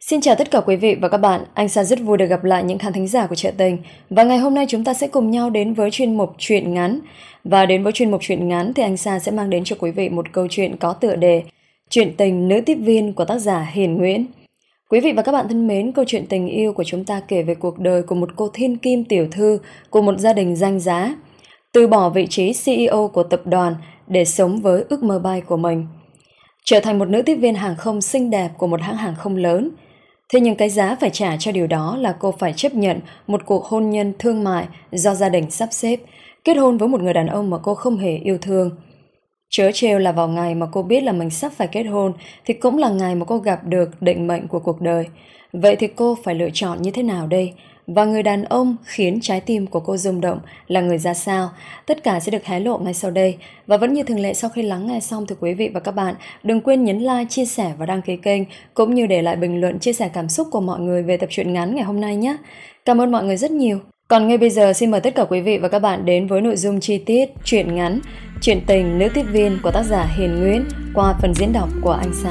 Xin chào tất cả quý vị và các bạn, anh Sa rất vui được gặp lại những khán thính giả của Chuyện Tình. Và ngày hôm nay chúng ta sẽ cùng nhau đến với chuyên mục Chuyện Ngắn. Và đến với chuyên mục Chuyện Ngắn thì anh Sa sẽ mang đến cho quý vị một câu chuyện có tựa đề Chuyện tình nữ tiếp viên của tác giả Hiền Nguyễn. Quý vị và các bạn thân mến, câu chuyện tình yêu của chúng ta kể về cuộc đời của một cô thiên kim tiểu thư của một gia đình danh giá, từ bỏ vị trí CEO của tập đoàn để sống với ước mơ bay của mình, trở thành một nữ tiếp viên hàng không xinh đẹp của một hãng hàng không lớn. Thế nhưng cái giá phải trả cho điều đó là cô phải chấp nhận một cuộc hôn nhân thương mại do gia đình sắp xếp, kết hôn với một người đàn ông mà cô không hề yêu thương. Trớ trêu là vào ngày mà cô biết là mình sắp phải kết hôn thì cũng là ngày mà cô gặp được định mệnh của cuộc đời. Vậy thì cô phải lựa chọn như thế nào đây? Và người đàn ông khiến trái tim của cô rung động là người ra sao? Tất cả sẽ được hé lộ ngay sau đây. Và vẫn như thường lệ, sau khi lắng nghe xong thì quý vị và các bạn đừng quên nhấn like, chia sẻ và đăng ký kênh, cũng như để lại bình luận chia sẻ cảm xúc của mọi người về tập truyện ngắn ngày hôm nay nhé. Cảm ơn mọi người rất nhiều. Còn ngay bây giờ xin mời tất cả quý vị và các bạn đến với nội dung chi tiết truyện ngắn Chuyện tình nữ tiếp viên của tác giả Hiền Nguyễn qua phần diễn đọc của anh Sa.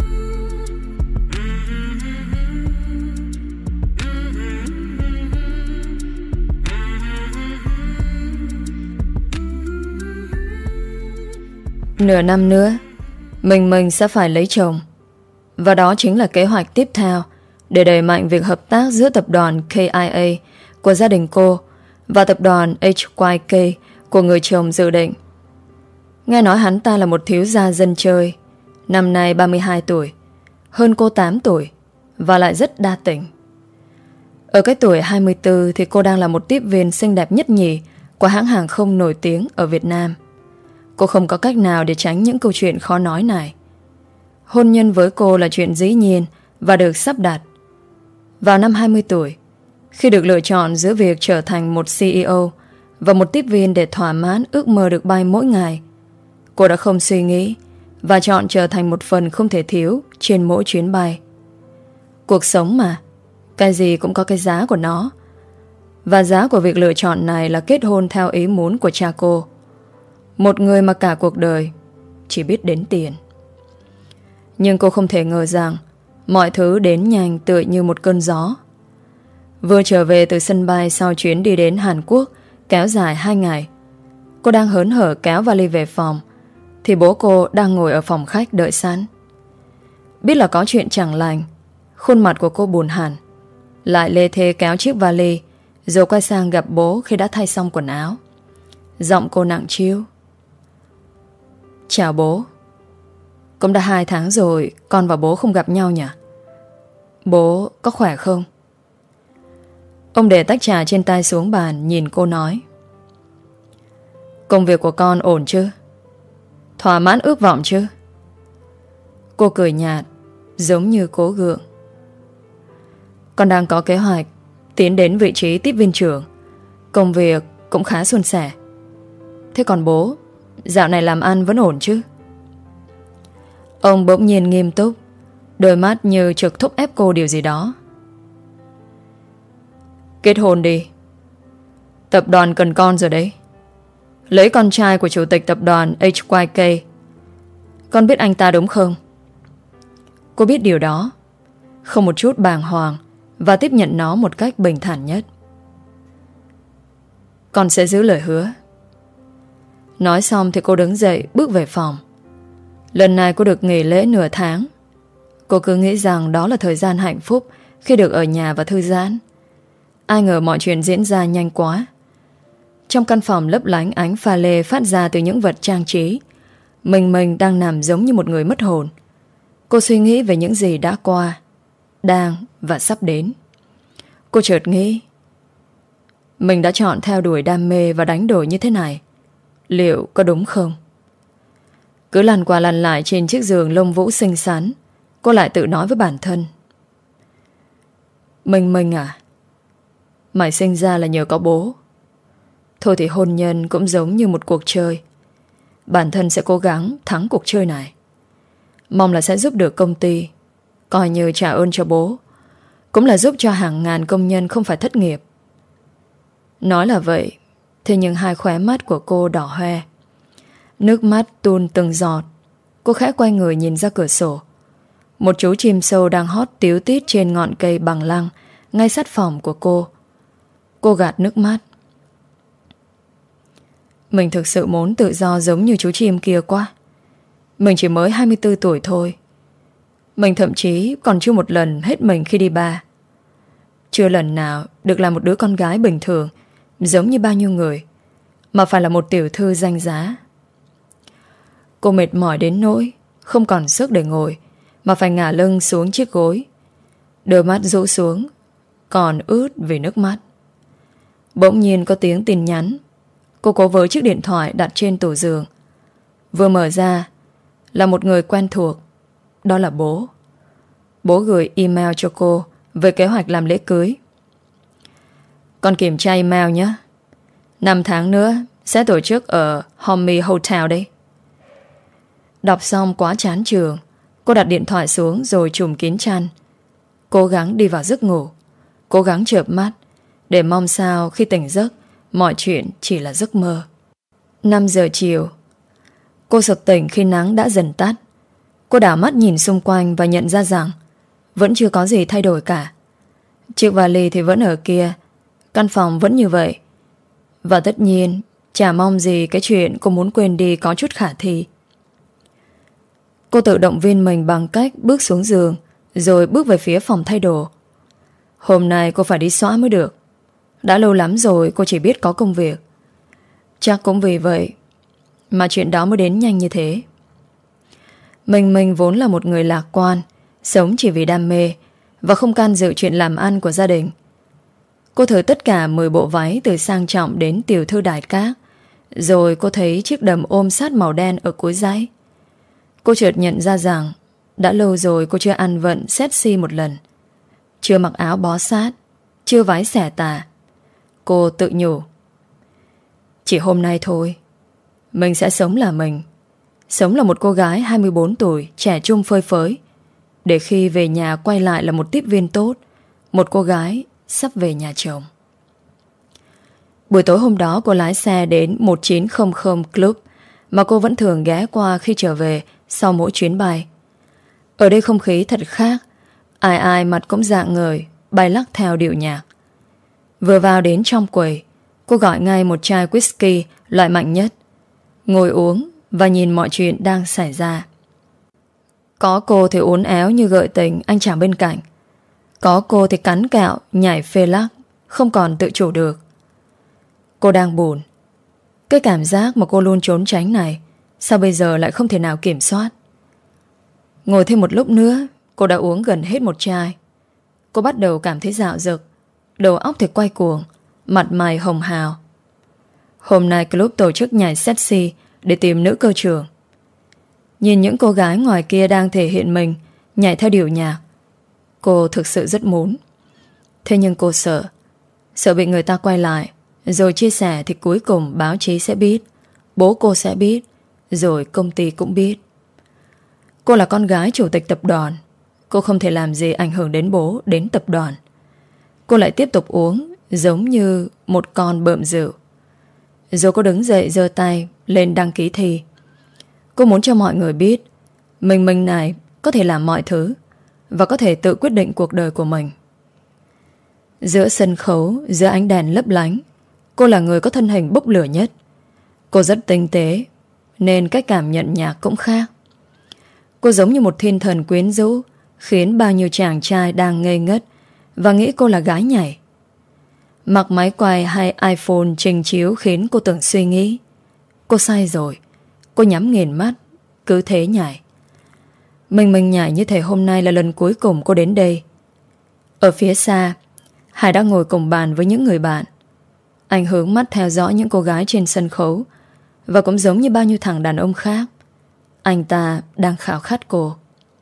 Nửa năm nữa mình sẽ phải lấy chồng. Và đó chính là kế hoạch tiếp theo để đẩy mạnh việc hợp tác giữa tập đoàn KIA của gia đình cô và tập đoàn HYK của người chồng dự định. Nghe nói hắn ta là một thiếu gia dân chơi, năm nay 32 tuổi, hơn cô 8 tuổi và lại rất đa tình. Ở cái tuổi 24 thì cô đang là một tiếp viên xinh đẹp nhất nhì của hãng hàng không nổi tiếng ở Việt Nam. Cô không có cách nào để tránh những câu chuyện khó nói này. Hôn nhân với cô là chuyện dĩ nhiên và được sắp đặt. Vào năm 20 tuổi, khi được lựa chọn giữa việc trở thành một CEO và một tiếp viên để thỏa mãn ước mơ được bay mỗi ngày, cô đã không suy nghĩ và chọn trở thành một phần không thể thiếu trên mỗi chuyến bay. Cuộc sống mà, cái gì cũng có cái giá của nó. Và giá của việc lựa chọn này là kết hôn theo ý muốn của cha cô, một người mà cả cuộc đời chỉ biết đến tiền. Nhưng cô không thể ngờ rằng mọi thứ đến nhanh tựa như một cơn gió. Vừa trở về từ sân bay sau chuyến đi đến Hàn Quốc kéo dài 2 ngày, cô đang hớn hở kéo vali về phòng thì bố cô đang ngồi ở phòng khách đợi sẵn. Biết là có chuyện chẳng lành, khuôn mặt của cô buồn hẳn, lại lê thê kéo chiếc vali rồi quay sang gặp bố khi đã thay xong quần áo. Giọng cô nặng trĩu. Chào bố. Cũng đã 2 tháng rồi con và bố không gặp nhau nhỉ? Bố có khỏe không? Ông để tách trà trên tay xuống bàn, nhìn cô nói. Công việc của con ổn chứ? Thỏa mãn ước vọng chứ? Cô cười nhạt, giống như cố gượng. Con đang có kế hoạch tiến đến vị trí tiếp viên trưởng. Công việc cũng khá suôn sẻ. Thế còn bố, dạo này làm ăn vẫn ổn chứ? Ông bỗng nhiên nghiêm túc, đôi mắt như trực thúc ép cô điều gì đó. Kết hôn đi. Tập đoàn cần con rồi đấy. Lấy con trai của chủ tịch tập đoàn HYK. Con biết anh ta đúng không? Cô biết điều đó, không một chút bàng hoàng, và tiếp nhận nó một cách bình thản nhất. Con sẽ giữ lời hứa. Nói xong thì cô đứng dậy bước về phòng. Lần này cô được nghỉ lễ nửa tháng. Cô cứ nghĩ rằng đó là thời gian hạnh phúc khi được ở nhà và thư giãn. Ai ngờ mọi chuyện diễn ra nhanh quá. Trong căn phòng lấp lánh ánh pha lê phát ra từ những vật trang trí, mình đang nằm giống như một người mất hồn. Cô suy nghĩ về những gì đã qua, đang và sắp đến. Cô chợt nghĩ, mình đã chọn theo đuổi đam mê và đánh đổi như thế này, liệu có đúng không? Cứ lăn qua lăn lại trên chiếc giường lông vũ xinh xắn, cô lại tự nói với bản thân. Mình à, mày sinh ra là nhờ có bố. Thôi thì hôn nhân cũng giống như một cuộc chơi. Bản thân sẽ cố gắng thắng cuộc chơi này. Mong là sẽ giúp được công ty, coi như trả ơn cho bố, cũng là giúp cho hàng ngàn công nhân không phải thất nghiệp. Nói là vậy, thế nhưng hai khóe mắt của cô đỏ hoe, nước mắt tuôn từng giọt. Cô khẽ quay người nhìn ra cửa sổ. một chú chim sâu đang hót tíu tít trên ngọn cây bằng lăng ngay sát phòng của cô. Cô gạt nước mắt. Mình thực sự muốn tự do giống như chú chim kia quá. Mình chỉ mới 24 tuổi thôi. Mình thậm chí còn chưa một lần hết mình khi đi bar. Chưa lần nào được là một đứa con gái bình thường giống như bao nhiêu người, mà phải là một tiểu thư danh giá. Cô mệt mỏi đến nỗi không còn sức để ngồi, mà phải ngả lưng xuống chiếc gối. Đôi mắt rũ xuống, còn ướt vì nước mắt. Bỗng nhiên có tiếng tin nhắn. Cô cố với chiếc điện thoại đặt trên tủ giường. Vừa mở ra là một người quen thuộc. Đó là bố. Bố gửi email cho cô về kế hoạch làm lễ cưới. Con kiểm tra email nhé. 5 tháng nữa sẽ tổ chức ở Homey Hotel đấy. Đọc xong quá chán trường, cô đặt điện thoại xuống rồi trùm kín chăn. Cố gắng đi vào giấc ngủ, cố gắng chợp mắt để mong sao khi tỉnh giấc mọi chuyện chỉ là giấc mơ. 5 giờ chiều. Cô sực tỉnh khi nắng đã dần tắt. Cô đảo mắt nhìn xung quanh và nhận ra rằng vẫn chưa có gì thay đổi cả. Chiếc vali thì vẫn ở kia, căn phòng vẫn như vậy. Và tất nhiên chả mong gì cái chuyện cô muốn quên đi có chút khả thi. Cô tự động viên mình bằng cách bước xuống giường rồi bước về phía phòng thay đồ. Hôm nay cô phải đi xõa mới được. Đã lâu lắm rồi cô chỉ biết có công việc. Chắc cũng vì vậy mà chuyện đó mới đến nhanh như thế. Mình vốn là một người lạc quan, sống chỉ vì đam mê và không can dự chuyện làm ăn của gia đình. Cô thử tất cả 10 bộ váy từ sang trọng đến tiểu thư đài cát. Rồi cô thấy chiếc đầm ôm sát màu đen ở cuối dãy. Cô chợt nhận ra rằng đã lâu rồi cô chưa ăn vận sexy một lần. Chưa mặc áo bó sát, chưa váy xẻ tà. Cô tự nhủ, chỉ hôm nay thôi, mình sẽ sống là mình. Sống là một cô gái 24 tuổi, trẻ trung phơi phới, để khi về nhà quay lại là một tiếp viên tốt, một cô gái sắp về nhà chồng. Buổi tối hôm đó cô lái xe đến 1900 Club mà cô vẫn thường ghé qua khi trở về sau mỗi chuyến bay. Ở đây không khí thật khác. Ai ai mặt cũng rạng ngời, bay lắc theo điệu nhạc. Vừa vào đến trong quầy, cô gọi ngay một chai whisky loại mạnh nhất, ngồi uống và nhìn mọi chuyện đang xảy ra. Có cô thì uốn éo như gợi tình anh chàng bên cạnh. Có cô thì cắn kẹo, nhảy phê lắc, không còn tự chủ được. Cô đang buồn. Cái cảm giác mà cô luôn trốn tránh này sao bây giờ lại không thể nào kiểm soát. Ngồi thêm một lúc nữa, cô đã uống gần hết một chai. Cô bắt đầu cảm thấy dạo dực, đầu óc thì quay cuồng, mặt mày hồng hào. Hôm nay club tổ chức nhảy sexy để tìm nữ cơ trưởng. Nhìn những cô gái ngoài kia đang thể hiện mình, nhảy theo điệu nhạc, cô thực sự rất muốn. Thế nhưng cô sợ bị người ta quay lại, rồi chia sẻ thì cuối cùng báo chí sẽ biết, bố cô sẽ biết, rồi công ty cũng biết. Cô là con gái chủ tịch tập đoàn, cô không thể làm gì ảnh hưởng đến bố, đến tập đoàn. Cô lại tiếp tục uống giống như một con bợm rượu. Rồi cô đứng dậy giơ tay lên đăng ký thi. Cô muốn cho mọi người biết mình này có thể làm mọi thứ và có thể tự quyết định cuộc đời của mình. Giữa sân khấu, giữa ánh đèn lấp lánh, cô là người có thân hình bốc lửa nhất. Cô rất tinh tế nên cách cảm nhận nhạc cũng khác. Cô giống như một thiên thần quyến rũ, khiến bao nhiêu chàng trai đang ngây ngất và nghĩ cô là gái nhảy. Mặc máy quay hay iPhone trình chiếu khiến cô tưởng suy nghĩ. Cô sai rồi. Cô nhắm nghiền mắt, cứ thế nhảy. Mình nhảy như thể hôm nay là lần cuối cùng cô đến đây. Ở phía xa, Hải đang ngồi cùng bàn với những người bạn. Anh hướng mắt theo dõi những cô gái trên sân khấu, và cũng giống như bao nhiêu thằng đàn ông khác, anh ta đang khao khát cô.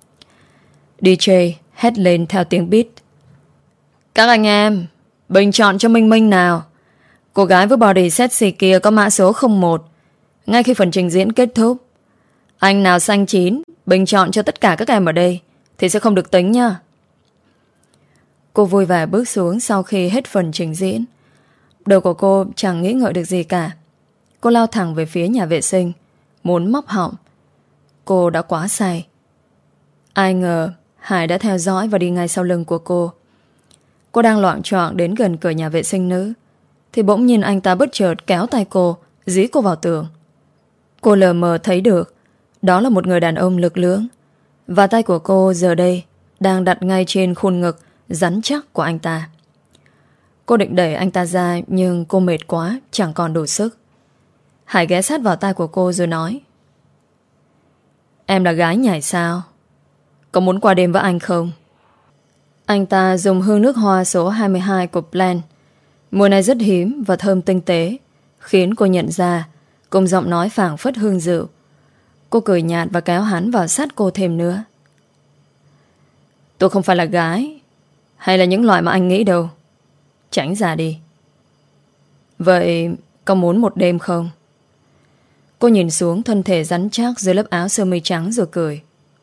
DJ hét lên theo tiếng beat. Các anh em, bình chọn cho Minh nào. Cô gái với body sexy kia có mã số 01. Ngay khi phần trình diễn kết thúc, anh nào xanh chín bình chọn cho tất cả các em ở đây thì sẽ không được tính nha. Cô vui vẻ bước xuống sau khi hết phần trình diễn. Đầu của cô chẳng nghĩ ngợi được gì cả. Cô lao thẳng về phía nhà vệ sinh, muốn móc họng. Cô đã quá say. Ai ngờ Hải đã theo dõi và đi ngay sau lưng của cô. Cô đang loạng choạng đến gần cửa nhà vệ sinh nữ thì bỗng nhiên anh ta bất chợt kéo tay cô, dí cô vào tường. Cô lờ mờ thấy được đó là một người đàn ông lực lưỡng, và tay của cô giờ đây đang đặt ngay trên khuôn ngực rắn chắc của anh ta. Cô định đẩy anh ta ra, nhưng cô mệt quá, chẳng còn đủ sức. Hải ghé sát vào tai của cô rồi nói: Em là gái nhảy sao? Có muốn qua đêm với anh không? Anh ta dùng hương nước hoa số 22 của Plan. Mùi này rất hiếm và thơm tinh tế, khiến cô nhận ra, cùng giọng nói phảng phất hương rượu. Cô cười nhạt và kéo hắn vào sát cô thêm nữa. Tôi không phải là gái, hay là những loại mà anh nghĩ đâu. Tránh ra đi. Vậy có muốn một đêm không? Cô nhìn xuống thân thể rắn chắc dưới lớp áo sơ mi trắng rồi cười.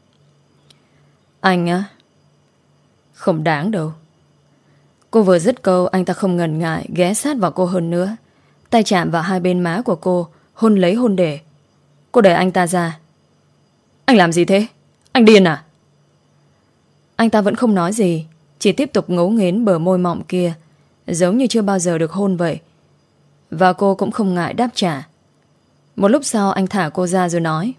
Anh á? Không đáng đâu. Cô vừa dứt câu, anh ta không ngần ngại ghé sát vào cô hơn nữa, tay chạm vào hai bên má của cô, hôn lấy hôn để. Cô đẩy anh ta ra. Anh làm gì thế? Anh điên à? Anh ta vẫn không nói gì, chỉ tiếp tục ngấu nghiến bờ môi mọng kia, giống như chưa bao giờ được hôn vậy. Và cô cũng không ngại đáp trả. Một lúc sau anh thả cô ra rồi nói: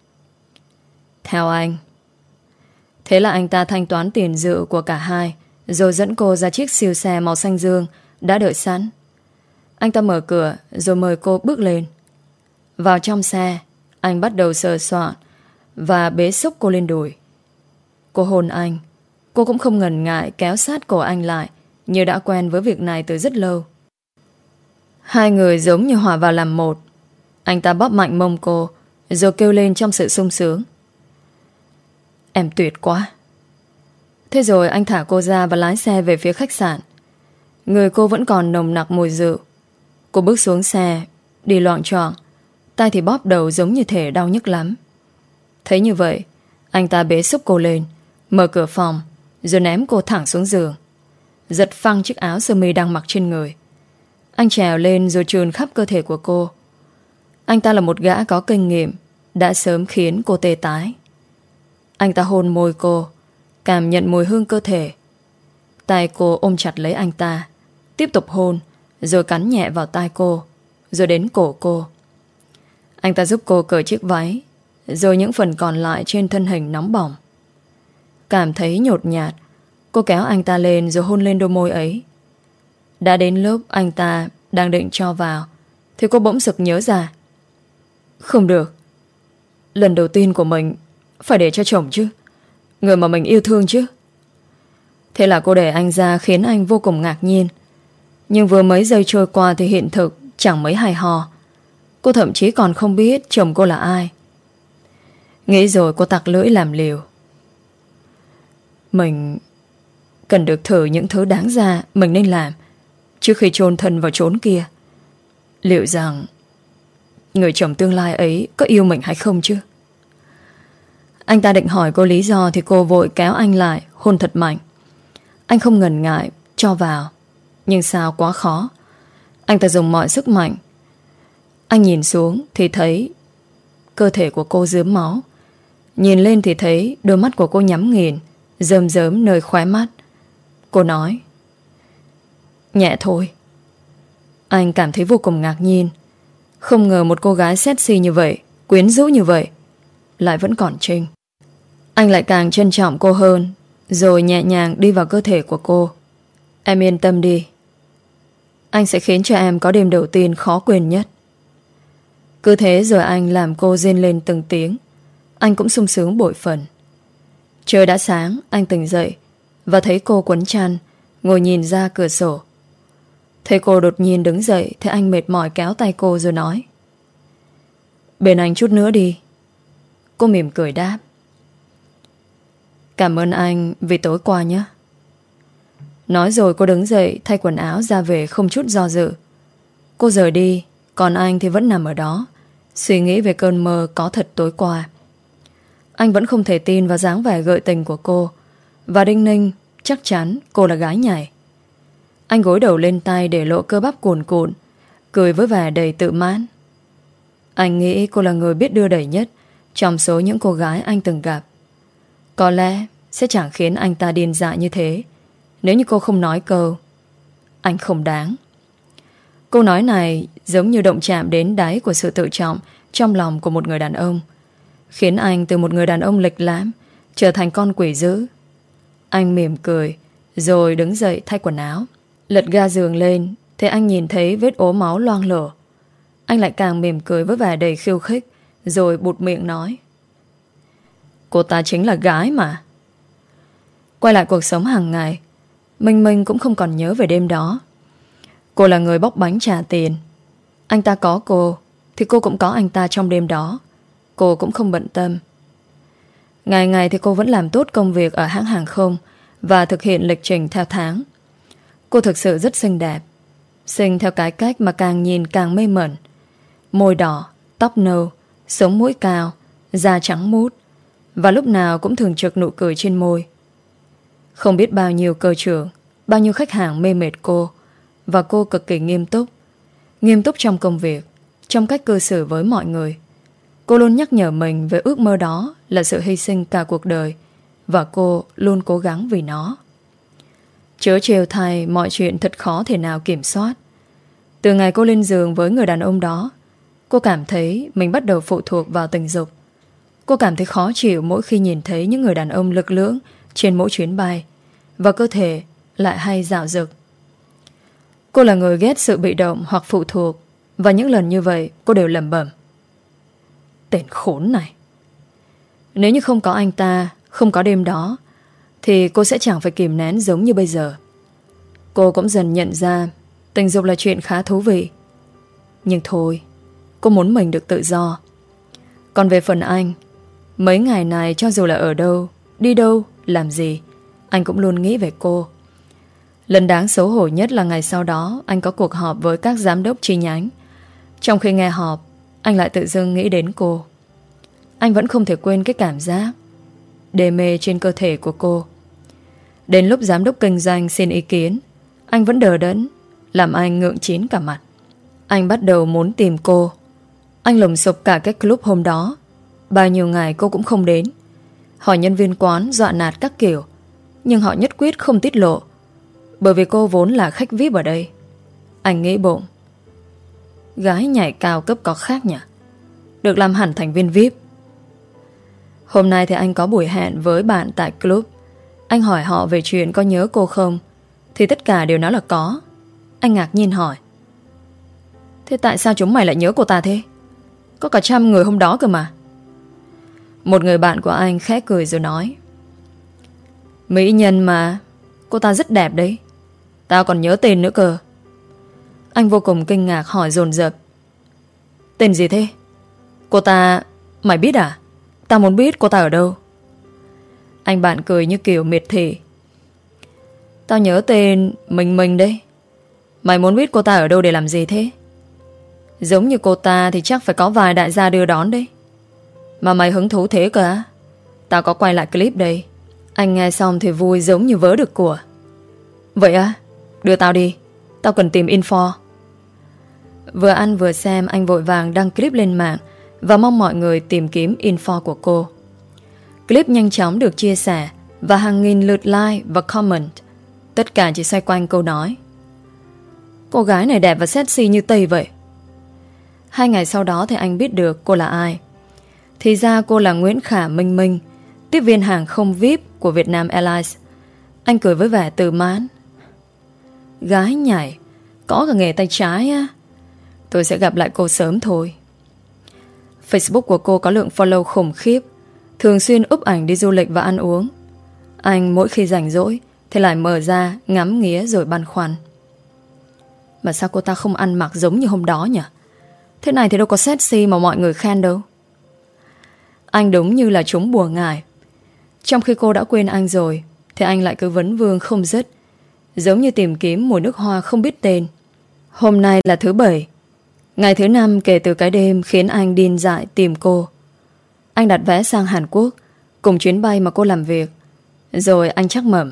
Theo anh. Thế là anh ta thanh toán tiền rượu của cả hai, rồi dẫn cô ra chiếc siêu xe màu xanh dương đã đợi sẵn. Anh ta mở cửa rồi mời cô bước lên. Vào trong xe, anh bắt đầu sờ soạn và bế xúc cô lên đùi. Cô hôn anh. Cô cũng không ngần ngại kéo sát cổ anh lại, như đã quen với việc này từ rất lâu. Hai người giống như hòa vào làm một. Anh ta bóp mạnh mông cô, rồi kêu lên trong sự sung sướng: Em tuyệt quá. Thế rồi anh thả cô ra và lái xe về phía khách sạn. Người cô vẫn còn nồng nặc mùi rượu. Cô bước xuống xe, đi loạng choạng, tay thì bóp đầu giống như thể đau nhức lắm. Thấy như vậy, anh ta bế xúc cô lên, mở cửa phòng, rồi ném cô thẳng xuống giường, giật phăng chiếc áo sơ mi đang mặc trên người. Anh trèo lên rồi trườn khắp cơ thể của cô. Anh ta là một gã có kinh nghiệm, đã sớm khiến cô tê tái. Anh ta hôn môi cô, cảm nhận mùi hương cơ thể. Tay cô ôm chặt lấy anh ta, tiếp tục hôn, rồi cắn nhẹ vào tai cô, rồi đến cổ cô. Anh ta giúp cô cởi chiếc váy, rồi những phần còn lại trên thân hình nóng bỏng. Cảm thấy nhột nhạt, cô kéo anh ta lên rồi hôn lên đôi môi ấy. Đã đến lúc anh ta đang định cho vào thì cô bỗng sực nhớ ra. Không được, lần đầu tiên của mình phải để cho chồng chứ, người mà mình yêu thương chứ. Thế là cô để anh ra, khiến anh vô cùng ngạc nhiên. Nhưng vừa mấy giây trôi qua thì hiện thực chẳng mấy hay ho. Cô thậm chí còn không biết chồng cô là ai. Nghĩ rồi cô tặc lưỡi làm liều. Mình cần được thử những thứ đáng ra mình nên làm trước khi chôn thân vào chốn kia. Liệu rằng người chồng tương lai ấy có yêu mình hay không chứ? Anh ta định hỏi cô lý do thì cô vội kéo anh lại, hôn thật mạnh. Anh không ngần ngại cho vào, nhưng sao quá khó. Anh ta dùng mọi sức mạnh. Anh nhìn xuống thì thấy cơ thể của cô rướm máu. Nhìn lên thì thấy đôi mắt của cô nhắm nghiền, rơm rớm nơi khóe mắt. Cô nói: Nhẹ thôi. Anh cảm thấy vô cùng ngạc nhiên. Không ngờ một cô gái sexy như vậy, quyến rũ như vậy, lại vẫn còn trinh. Anh lại càng trân trọng cô hơn, rồi nhẹ nhàng đi vào cơ thể của cô. Em yên tâm đi, anh sẽ khiến cho em có đêm đầu tiên khó quên nhất. Cứ thế rồi anh làm cô rên lên từng tiếng. Anh cũng sung sướng bội phần. Trời đã sáng, anh tỉnh dậy và thấy cô quấn chăn, ngồi nhìn ra cửa sổ. Thấy cô đột nhiên đứng dậy thì anh mệt mỏi kéo tay cô rồi nói: Bên anh chút nữa đi. Cô mỉm cười đáp: Cảm ơn anh vì tối qua nhé. Nói rồi cô đứng dậy thay quần áo ra về không chút do dự. Cô rời đi, còn anh thì vẫn nằm ở đó, suy nghĩ về cơn mơ có thật tối qua. Anh vẫn không thể tin vào dáng vẻ gợi tình của cô, và đinh ninh chắc chắn cô là gái nhảy. Anh gối đầu lên tay để lộ cơ bắp cuồn cuộn, cười với vẻ đầy tự mãn. Anh nghĩ cô là người biết đưa đẩy nhất trong số những cô gái anh từng gặp. Có lẽ sẽ chẳng khiến anh ta điên dại như thế nếu như cô không nói câu "Anh không đáng". Câu nói này giống như động chạm đến đáy của sự tự trọng trong lòng của một người đàn ông, khiến anh từ một người đàn ông lịch lãm trở thành con quỷ dữ. Anh mỉm cười rồi đứng dậy thay quần áo. Lật ga giường lên thì anh nhìn thấy vết ố máu loang lổ. Anh lại càng mỉm cười với vẻ đầy khiêu khích, rồi bụt miệng nói: "Cô ta chính là gái mà." Quay lại cuộc sống hàng ngày, Minh Minh cũng không còn nhớ về đêm đó. Cô là người bóc bánh trả tiền. Anh ta có cô thì cô cũng có anh ta trong đêm đó. Cô cũng không bận tâm. Ngày ngày thì cô vẫn làm tốt công việc ở hãng hàng không và thực hiện lịch trình theo tháng. Cô thực sự rất xinh đẹp, xinh theo cái cách mà càng nhìn càng mê mẩn. Môi đỏ, tóc nâu, sống mũi cao, da trắng mút, và lúc nào cũng thường trực nụ cười trên môi. Không biết bao nhiêu cơ trưởng, bao nhiêu khách hàng mê mệt cô, và cô cực kỳ nghiêm túc. Nghiêm túc trong công việc, trong cách cư xử với mọi người. Cô luôn nhắc nhở mình về ước mơ đó là sự hy sinh cả cuộc đời, và cô luôn cố gắng vì nó. Chớ trêu thay, mọi chuyện thật khó thể nào kiểm soát. Từ ngày cô lên giường với người đàn ông đó, cô cảm thấy mình bắt đầu phụ thuộc vào tình dục. Cô cảm thấy khó chịu mỗi khi nhìn thấy những người đàn ông lực lưỡng trên mỗi chuyến bay, và cơ thể lại hay dạo dực. Cô là người ghét sự bị động hoặc phụ thuộc, và những lần như vậy cô đều lẩm bẩm: "Tên khốn này." Nếu như không có anh ta, không có đêm đó, thì cô sẽ chẳng phải kìm nén giống như bây giờ. Cô cũng dần nhận ra tình dục là chuyện khá thú vị. Nhưng thôi, cô muốn mình được tự do. Còn về phần anh, mấy ngày này cho dù là ở đâu, đi đâu, làm gì, anh cũng luôn nghĩ về cô. Lần đáng xấu hổ nhất là ngày sau đó anh có cuộc họp với các giám đốc chi nhánh. Trong khi nghe họp, anh lại tự dưng nghĩ đến cô. Anh vẫn không thể quên cái cảm giác đê mê trên cơ thể của cô. Đến lúc giám đốc kinh doanh xin ý kiến, anh vẫn đờ đẫn, làm anh ngượng chín cả mặt. Anh bắt đầu muốn tìm cô. Anh lùng sục cả cái club hôm đó. Bao nhiêu ngày cô cũng không đến. Hỏi nhân viên quán dọa nạt các kiểu, nhưng họ nhất quyết không tiết lộ, bởi vì cô vốn là khách VIP ở đây. Anh nghĩ bụng, gái nhảy cao cấp có khác nhỉ, được làm hẳn thành viên VIP. Hôm nay thì anh có buổi hẹn với bạn tại club. Anh hỏi họ về chuyện có nhớ cô không, thì tất cả đều nói là có. Anh ngạc nhiên hỏi: "Thế tại sao chúng mày lại nhớ cô ta thế? Có cả 100 người hôm đó cơ mà." Một người bạn của anh khẽ cười rồi nói: "Mỹ nhân mà, cô ta rất đẹp đấy. Tao còn nhớ tên nữa cơ." Anh vô cùng kinh ngạc hỏi dồn dập: "Tên gì thế? Cô ta... mày biết à? Tao muốn biết cô ta ở đâu." Anh bạn cười như kiểu miệt thị: "Tao nhớ tên Mình đấy. Mày muốn biết cô ta ở đâu để làm gì thế? Giống như cô ta thì chắc phải có vài đại gia đưa đón đấy. Mà mày hứng thú thế cơ á? Tao có quay lại clip đây." Anh nghe xong thì vui giống như vớ được của. "Vậy á? Đưa tao đi, tao cần tìm info." Vừa ăn vừa xem, anh vội vàng đăng clip lên mạng và mong mọi người tìm kiếm info của cô. Clip nhanh chóng được chia sẻ và hàng nghìn lượt like và comment. Tất cả chỉ xoay quanh câu nói: "Cô gái này đẹp và sexy như Tây vậy." 2 ngày sau đó thì anh biết được cô là ai. Thì ra cô là Nguyễn Khả Minh Minh, tiếp viên hàng không VIP của Vietnam Airlines. Anh cười với vẻ tự mãn: "Gái nhảy, có cả nghề tay trái á. Tôi sẽ gặp lại cô sớm thôi." Facebook của cô có lượng follow khủng khiếp, thường xuyên up ảnh đi du lịch và ăn uống. Anh mỗi khi rảnh rỗi thì lại mở ra ngắm nghía rồi băn khoăn: mà sao cô ta không ăn mặc giống như hôm đó nhỉ? Thế này thì đâu có sexy mà mọi người khen đâu. Anh đúng như là trúng bùa ngải. Trong khi cô đã quên anh rồi thì anh lại cứ vấn vương không dứt, giống như tìm kiếm mùi nước hoa không biết tên. Hôm nay là thứ 7, ngày thứ 5 kể từ cái đêm khiến anh điên dại tìm cô. Anh đặt vé sang Hàn Quốc cùng chuyến bay mà cô làm việc. Rồi anh chắc mẩm: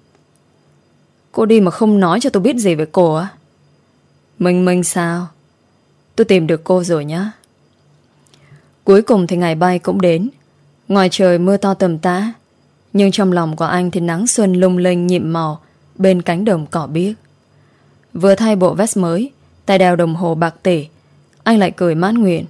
cô đi mà không nói cho tôi biết gì về cô á? Mình sao? Tôi tìm được cô rồi nhá. Cuối cùng thì ngày bay cũng đến. Ngoài trời mưa to tầm tã, Nhưng trong lòng của anh thì nắng xuân lung linh nhiệm màu bên cánh đồng cỏ biếc. Vừa thay bộ vest mới, tay đeo đồng hồ bạc tỷ, anh lại cười mãn nguyện.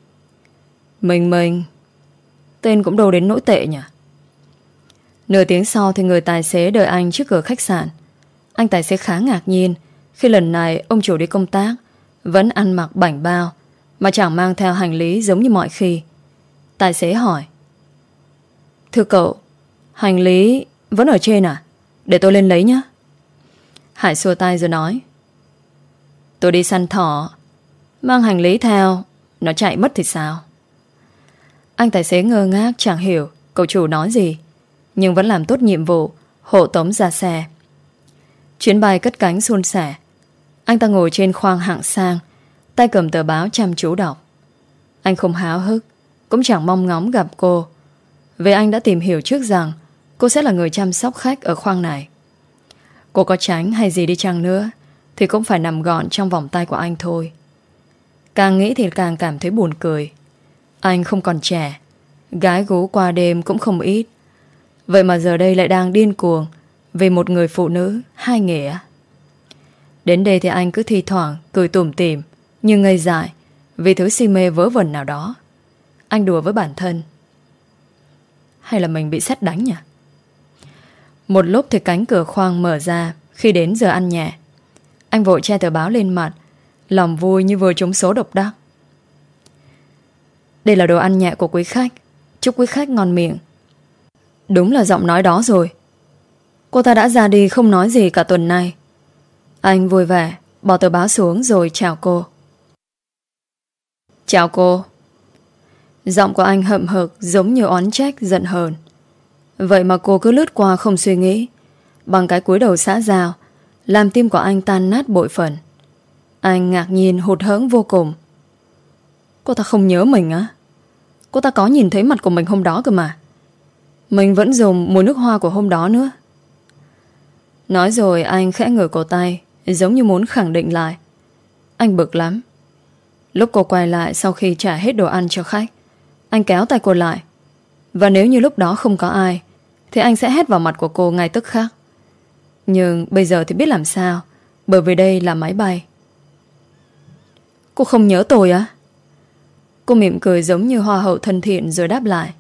Mình tên cũng đâu đến nỗi tệ nhỉ. Nửa tiếng sau thì người tài xế đợi anh trước cửa khách sạn. Anh tài xế khá ngạc nhiên khi lần này ông chủ đi công tác vẫn ăn mặc bảnh bao mà chẳng mang theo hành lý giống như mọi khi. Tài xế hỏi: Thưa cậu, hành lý vẫn ở trên à? Để tôi lên lấy nhé. Hải xua tay rồi nói: Tôi đi săn thỏ, mang hành lý theo, nó chạy mất thì sao? Anh tài xế ngơ ngác chẳng hiểu cậu chủ nói gì, nhưng vẫn làm tốt nhiệm vụ hộ tống ra xe. Chuyến bay cất cánh suôn sẻ. Anh ta ngồi trên khoang hạng sang, tay cầm tờ báo chăm chú đọc. Anh không háo hức, cũng chẳng mong ngóng gặp cô, vì anh đã tìm hiểu trước rằng cô sẽ là người chăm sóc khách ở khoang này. Cô có tránh hay gì đi chăng nữa thì cũng phải nằm gọn trong vòng tay của anh thôi. Càng nghĩ thì càng cảm thấy buồn cười. Anh không còn trẻ, gái gú qua đêm cũng không ít, vậy mà giờ đây lại đang điên cuồng vì một người phụ nữ hai nghĩa. Đến đây thì anh cứ thi thoảng cười tủm tỉm nhưng ngây dại vì thứ si mê vớ vẩn nào đó. Anh đùa với bản thân: hay là mình bị sét đánh nhỉ? Một lúc thì cánh cửa khoang mở ra khi đến giờ ăn nhẹ. Anh vội che tờ báo lên mặt, lòng vui như vừa trúng số độc đắc. Đây là đồ ăn nhẹ của quý khách, chúc quý khách ngon miệng. Đúng là giọng nói đó rồi. Cô ta đã ra đi không nói gì cả tuần nay. Anh vui vẻ bỏ tờ báo xuống rồi chào cô. Chào cô. Giọng của anh hậm hực giống như oán trách giận hờn. Vậy mà cô cứ lướt qua không suy nghĩ, bằng cái cúi đầu xã giao, làm tim của anh tan nát bội phần. Anh ngạc nhiên hụt hẫng vô cùng. Cô ta không nhớ mình á? Cô ta có nhìn thấy mặt của mình hôm đó cơ mà. Mình vẫn dùng mùi nước hoa của hôm đó nữa. Nói rồi anh khẽ ngửa cổ tay, giống như muốn khẳng định lại. Anh bực lắm. Lúc cô quay lại sau khi trả hết đồ ăn cho khách, anh kéo tay cô lại. Và nếu như lúc đó không có ai thì anh sẽ hét vào mặt của cô ngay tức khắc. Nhưng bây giờ thì biết làm sao, bởi vì đây là máy bay. Cô không nhớ tôi á? Cô mỉm cười giống như hoa hậu thân thiện rồi đáp lại: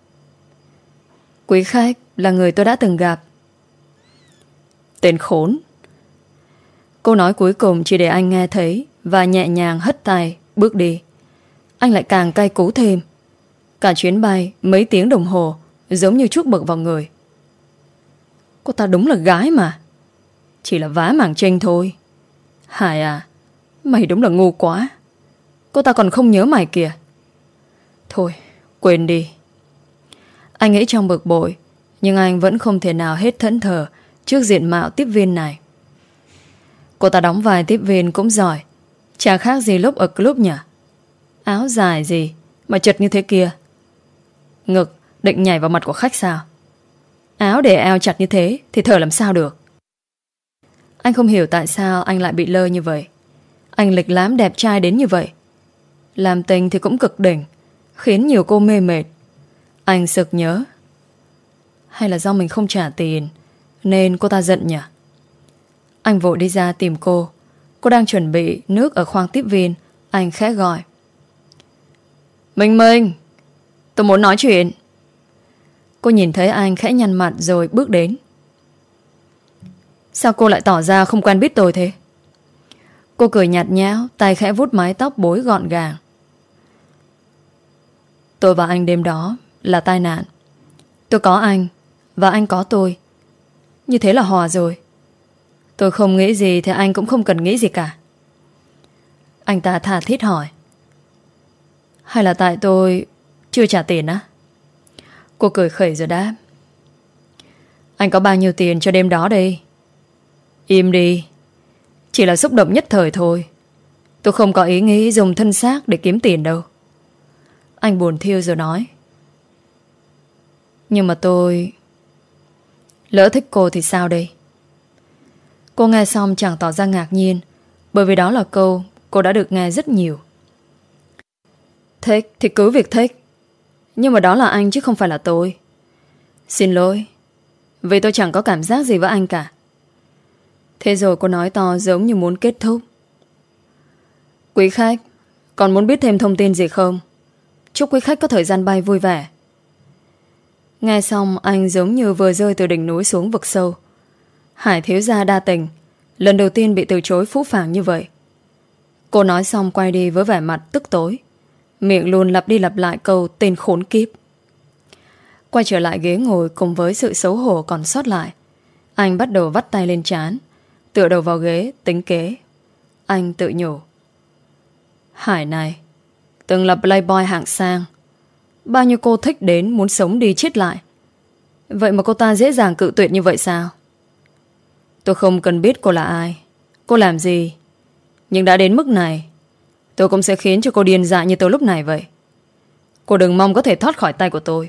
Quý khách là người tôi đã từng gặp. Tên khốn. Cô nói cuối cùng chỉ để anh nghe thấy và nhẹ nhàng hất tay bước đi. Anh lại càng cay cú thêm. Cả chuyến bay mấy tiếng đồng hồ giống như trút bực vào người. Cô ta đúng là gái mà, chỉ là vá màng chênh thôi. Hải à, mày đúng là ngu quá. Cô ta còn không nhớ mày kìa. Thôi, quên đi. Anh nghĩ trong bực bội, nhưng anh vẫn không thể nào hết thẫn thờ trước diện mạo tiếp viên này. Cô ta đóng vai tiếp viên cũng giỏi, chả khác gì lúc ở club nhỉ. Áo dài gì mà chật như thế kia. Ngực định nhảy vào mặt của khách sao? Áo để eo chặt như thế thì thở làm sao được. Anh không hiểu tại sao anh lại bị lơ như vậy. Anh lịch lãm đẹp trai đến như vậy, làm tình thì cũng cực đỉnh, khiến nhiều cô mê mệt. Anh sực nhớ, hay là do mình không trả tiền nên cô ta giận nhỉ? Anh vội đi ra tìm cô. Cô đang chuẩn bị nước ở khoang tiếp viên. Anh khẽ gọi: Mình, tôi muốn nói chuyện. Cô nhìn thấy anh khẽ nhăn mặt rồi bước đến. Sao cô lại tỏ ra không quen biết tôi thế? Cô cười nhạt nhẽo, tay khẽ vuốt mái tóc bối gọn gàng. Tôi và anh đêm đó là tai nạn. Tôi có anh và anh có tôi. Như thế là hòa rồi. Tôi không nghĩ gì thì anh cũng không cần nghĩ gì cả. Anh ta tha thiết hỏi: hay là tại tôi chưa trả tiền á? Cô cười khẩy rồi đáp: Anh có bao nhiêu tiền cho đêm đó đây? Im đi. Chỉ là xúc động nhất thời thôi. Tôi không có ý nghĩ dùng thân xác để kiếm tiền đâu. Anh buồn thiêu rồi nói: Nhưng mà tôi... Lỡ thích cô thì sao đây? Cô nghe xong chẳng tỏ ra ngạc nhiên, bởi vì đó là câu cô đã được nghe rất nhiều. Thích thì cứ việc thích, nhưng mà đó là anh chứ không phải là tôi. Xin lỗi, Vì tôi chẳng có cảm giác gì với anh cả. Thế rồi cô nói to giống như muốn kết thúc. Quý khách, còn muốn biết thêm thông tin gì không? Chúc quý khách có thời gian bay vui vẻ. Nghe xong anh giống như vừa rơi từ đỉnh núi xuống vực sâu. Hải thiếu gia đa tình, lần đầu tiên bị từ chối phũ phàng như vậy. Cô nói xong quay đi với vẻ mặt tức tối, miệng luôn lặp đi lặp lại câu tên khốn kiếp. Quay trở lại ghế ngồi cùng với sự xấu hổ còn sót lại, anh bắt đầu vắt tay lên trán, tựa đầu vào ghế tính kế. Anh tự nhủ, Hải này từng là playboy hạng sang, bao nhiêu cô thích đến muốn sống đi chết lại. Vậy mà cô ta dễ dàng cự tuyệt như vậy sao? Tôi không cần biết cô là ai, cô làm gì, nhưng đã đến mức này, tôi cũng sẽ khiến cho cô điên dại như tôi lúc này vậy. Cô đừng mong có thể thoát khỏi tay của tôi.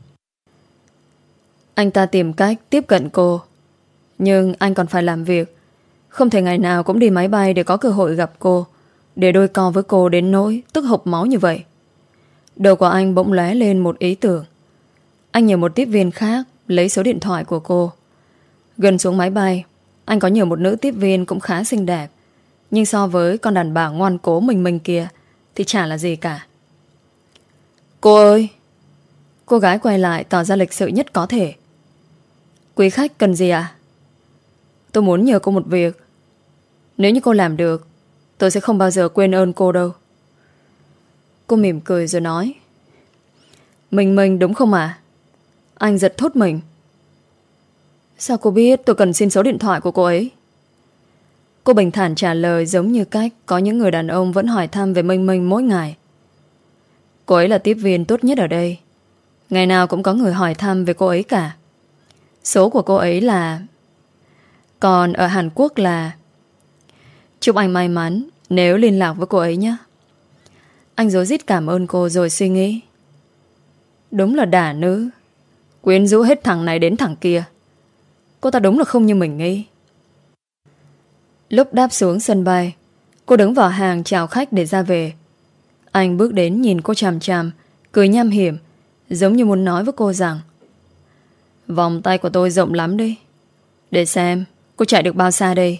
Anh ta tìm cách tiếp cận cô, nhưng anh còn phải làm việc, không thể ngày nào cũng đi máy bay để có cơ hội gặp cô, để đôi co với cô đến nỗi tức hộc máu như vậy. Đầu của anh bỗng lóe lên một ý tưởng. Anh nhờ một tiếp viên khác lấy số điện thoại của cô. Gần xuống máy bay, anh có nhờ một nữ tiếp viên cũng khá xinh đẹp, nhưng so với con đàn bà ngoan cố mình kia thì chả là gì cả. Cô ơi! Cô gái quay lại tỏ ra lịch sự nhất có thể. Quý khách cần gì ạ? Tôi muốn nhờ cô một việc. Nếu như cô làm được, tôi sẽ không bao giờ quên ơn cô đâu. Cô mỉm cười rồi nói, Mình đúng không ạ? Anh giật thốt mình. Sao cô biết tôi cần xin số điện thoại của cô ấy? Cô bình thản trả lời giống như cách có những người đàn ông vẫn hỏi thăm về Minh mỗi ngày. Cô ấy là tiếp viên tốt nhất ở đây, ngày nào cũng có người hỏi thăm về cô ấy cả. Số của cô ấy là... Còn ở Hàn Quốc là... Chúc anh may mắn nếu liên lạc với cô ấy nhé. Anh rối rít cảm ơn cô rồi suy nghĩ, đúng là đả nữ, quyến rũ hết thằng này đến thằng kia. Cô ta đúng là không như mình nghĩ. Lúc đáp xuống sân bay, cô đứng vào hàng chào khách để ra về. Anh bước đến nhìn cô chằm chằm, cười nham hiểm, giống như muốn nói với cô rằng, vòng tay của tôi rộng lắm đi, để xem cô chạy được bao xa đây.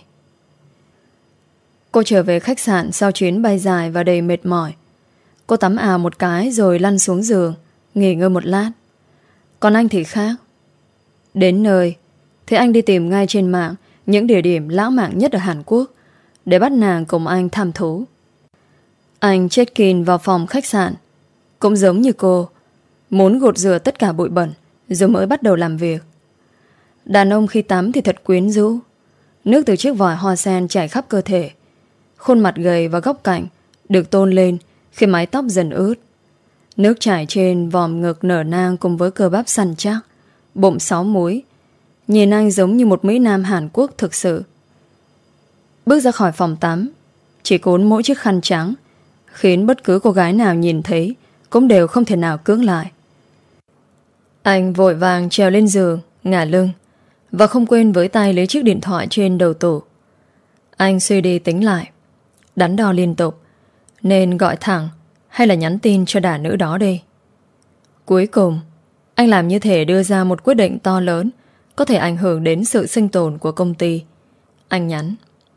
Cô trở về khách sạn sau chuyến bay dài và đầy mệt mỏi. Cô tắm ào một cái rồi lăn xuống giường, nghỉ ngơi một lát. Còn anh thì khác. Đến nơi, thế anh đi tìm ngay trên mạng những địa điểm lãng mạn nhất ở Hàn Quốc để bắt nàng cùng anh tham thú. Anh check-in vào phòng khách sạn, cũng giống như cô, muốn gột rửa tất cả bụi bẩn rồi mới bắt đầu làm việc. Đàn ông khi tắm thì thật quyến rũ. Nước từ chiếc vòi hoa sen chảy khắp cơ thể. Khuôn mặt gầy và góc cạnh được tôn lên khi mái tóc dần ướt. Nước chảy trên vòm ngực nở nang cùng với cơ bắp săn chắc, bụng 6 múi. Nhìn anh giống như một mỹ nam Hàn Quốc thực sự. Bước ra khỏi phòng tắm, chỉ cuốn mỗi chiếc khăn trắng, khiến bất cứ cô gái nào nhìn thấy cũng đều không thể nào cưỡng lại. Anh vội vàng trèo lên giường, ngả lưng, và không quên với tay lấy chiếc điện thoại trên đầu tủ. Anh suy đi tính lại, đắn đo liên tục, nên gọi thẳng hay là nhắn tin cho đả nữ đó đi. Cuối cùng, anh làm như thể đưa ra một quyết định to lớn, có thể ảnh hưởng đến sự sinh tồn của công ty. Anh nhắn,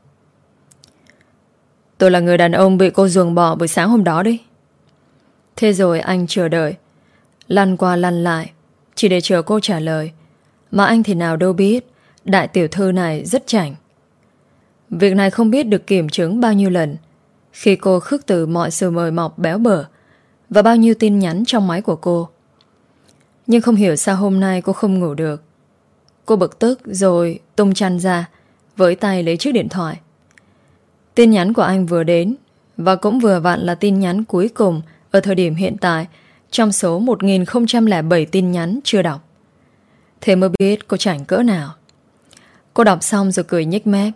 tôi là người đàn ông bị cô ruồng bỏ buổi sáng hôm đó đi. Thế rồi anh chờ đợi, lăn qua lăn lại, chỉ để chờ cô trả lời. Mà anh thì nào đâu biết đại tiểu thư này rất chảnh. Việc này không biết được kiểm chứng bao nhiêu lần khi cô khước từ mọi sự mời mọc béo bở và bao nhiêu tin nhắn trong máy của cô. Nhưng không hiểu sao hôm nay cô không ngủ được. Cô bực tức rồi tung chăn ra, với tay lấy chiếc điện thoại. Tin nhắn của anh vừa đến, và cũng vừa vặn là tin nhắn cuối cùng ở thời điểm hiện tại trong số 1007 tin nhắn chưa đọc. Thế mới biết cô chảnh cỡ nào. Cô đọc xong rồi cười nhếch mép.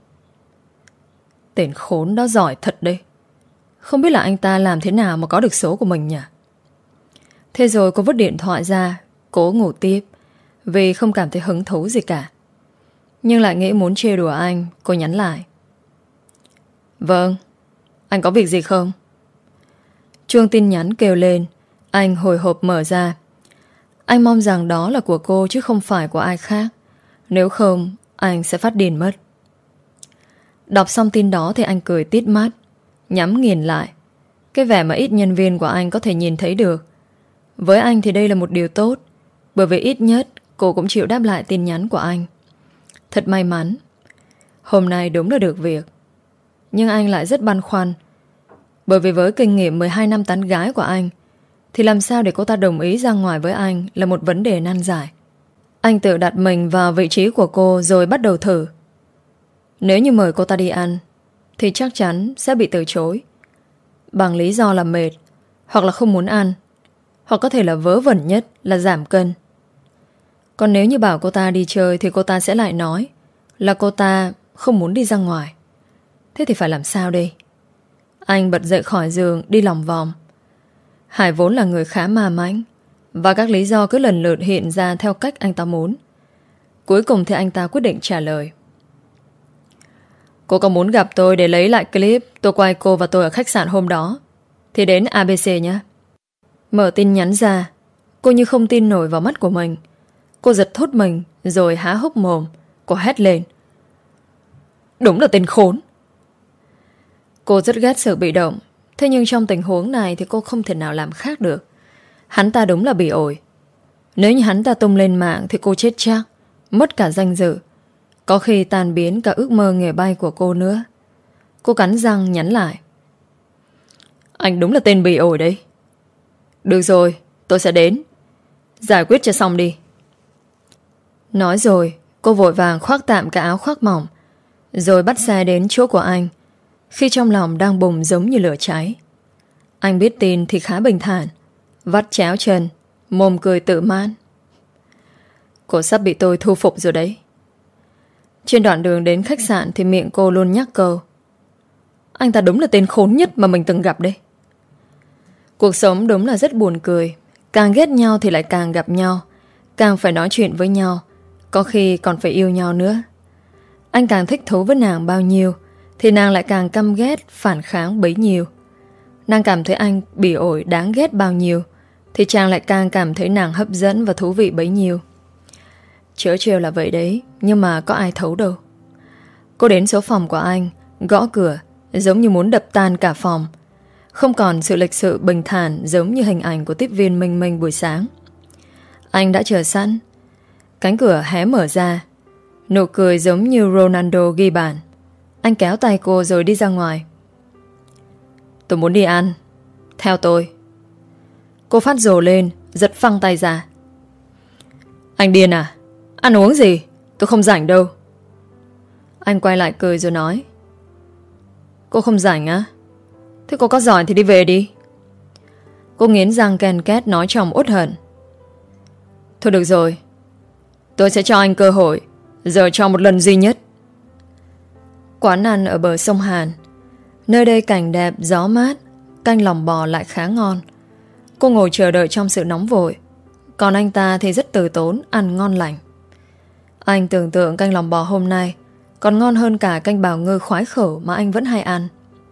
Tên khốn đó giỏi thật đấy. Không biết là anh ta làm thế nào mà có được số của mình nhỉ? Thế rồi cô vứt điện thoại ra, cố ngủ tiếp, vì không cảm thấy hứng thú gì cả. Nhưng lại nghĩ muốn trêu đùa anh, cô nhắn lại. Vâng, anh có việc gì không? Chuông tin nhắn kêu lên. Anh hồi hộp mở ra. Anh mong rằng đó là của cô chứ không phải của ai khác. Nếu không, anh sẽ phát điên mất. Đọc xong tin đó thì anh cười tít mắt, nhắm nghiền lại. Cái vẻ mà ít nhân viên của anh có thể nhìn thấy được. Với anh thì đây là một điều tốt, bởi vì ít nhất cô cũng chịu đáp lại tin nhắn của anh. Thật may mắn. Hôm nay đúng là được việc. Nhưng anh lại rất băn khoăn, bởi vì với kinh nghiệm 12 năm tán gái của anh thì làm sao để cô ta đồng ý ra ngoài với anh là một vấn đề nan giải. Anh tự đặt mình vào vị trí của cô rồi bắt đầu thử. Nếu như mời cô ta đi ăn thì chắc chắn sẽ bị từ chối, bằng lý do là mệt, hoặc là không muốn ăn, hoặc có thể là vớ vẩn nhất là giảm cân. Còn nếu như bảo cô ta đi chơi thì cô ta sẽ lại nói là cô ta không muốn đi ra ngoài. Thế thì phải làm sao đây? Anh bật dậy khỏi giường đi lòng vòng. Hải vốn là người khá ma mãnh, và các lý do cứ lần lượt hiện ra theo cách anh ta muốn. Cuối cùng thì anh ta quyết định trả lời. Cô có muốn gặp tôi để lấy lại clip tôi quay cô và tôi ở khách sạn hôm đó thì đến ABC nhé. Mở tin nhắn ra, cô như không tin nổi vào mắt của mình. Cô giật thốt mình rồi há hốc mồm. Cô hét lên. Đúng là tên khốn. Cô rất ghét sự bị động. Thế nhưng trong tình huống này thì cô không thể nào làm khác được. Hắn ta đúng là bị ổi. Nếu như hắn ta tung lên mạng thì cô chết chắc, mất cả danh dự, có khi tan biến cả ước mơ nghề bay của cô nữa. Cô cắn răng nhắn lại. Anh đúng là tên bị ổi đấy. Được rồi, tôi sẽ đến. Giải quyết cho xong đi. Nói rồi, cô vội vàng khoác tạm cái áo khoác mỏng, rồi bắt xe đến chỗ của anh, khi trong lòng đang bùng giống như lửa cháy. Anh biết tin thì khá bình thản, vắt chéo chân, mồm cười tự mãn. Cô sắp bị tôi thu phục rồi đấy. Trên đoạn đường đến khách sạn thì miệng cô luôn nhắc câu. Anh ta đúng là tên khốn nhất mà mình từng gặp đấy. Cuộc sống đúng là rất buồn cười. Càng ghét nhau thì lại càng gặp nhau, càng phải nói chuyện với nhau, có khi còn phải yêu nhau nữa. Anh càng thích thú với nàng bao nhiêu thì nàng lại càng căm ghét, phản kháng bấy nhiêu. Nàng cảm thấy anh bị ổi đáng ghét bao nhiêu thì chàng lại càng cảm thấy nàng hấp dẫn và thú vị bấy nhiêu. Chớ trêu là vậy đấy, nhưng mà có ai thấu đâu. Cô đến số phòng của anh, gõ cửa, giống như muốn đập tan cả phòng. Không còn sự lịch sự bình thản giống như hình ảnh của tiếp viên Minh Minh buổi sáng. Anh đã chờ sẵn. Cánh cửa hé mở ra, nụ cười giống như Ronaldo ghi bàn. Anh kéo tay cô rồi đi ra ngoài. Tôi muốn đi ăn, theo tôi. Cô phát rồ lên, giật phăng tay ra. Anh điên à? Ăn uống gì? Tôi không rảnh đâu. Anh quay lại cười rồi nói. Cô không rảnh á? Thế cô có giỏi thì đi về đi. Cô nghiến răng ken két nói trong uất hận. Thôi được rồi, tôi sẽ cho anh cơ hội, giờ cho một lần duy nhất. Quán ăn ở bờ sông Hàn. Nơi đây cảnh đẹp, gió mát, canh lòng bò lại khá ngon. Cô ngồi chờ đợi trong sự nóng vội, còn anh ta thì rất từ tốn, ăn ngon lành. Anh tưởng tượng canh lòng bò hôm nay còn ngon hơn cả canh bào ngư khoái khẩu mà anh vẫn hay ăn.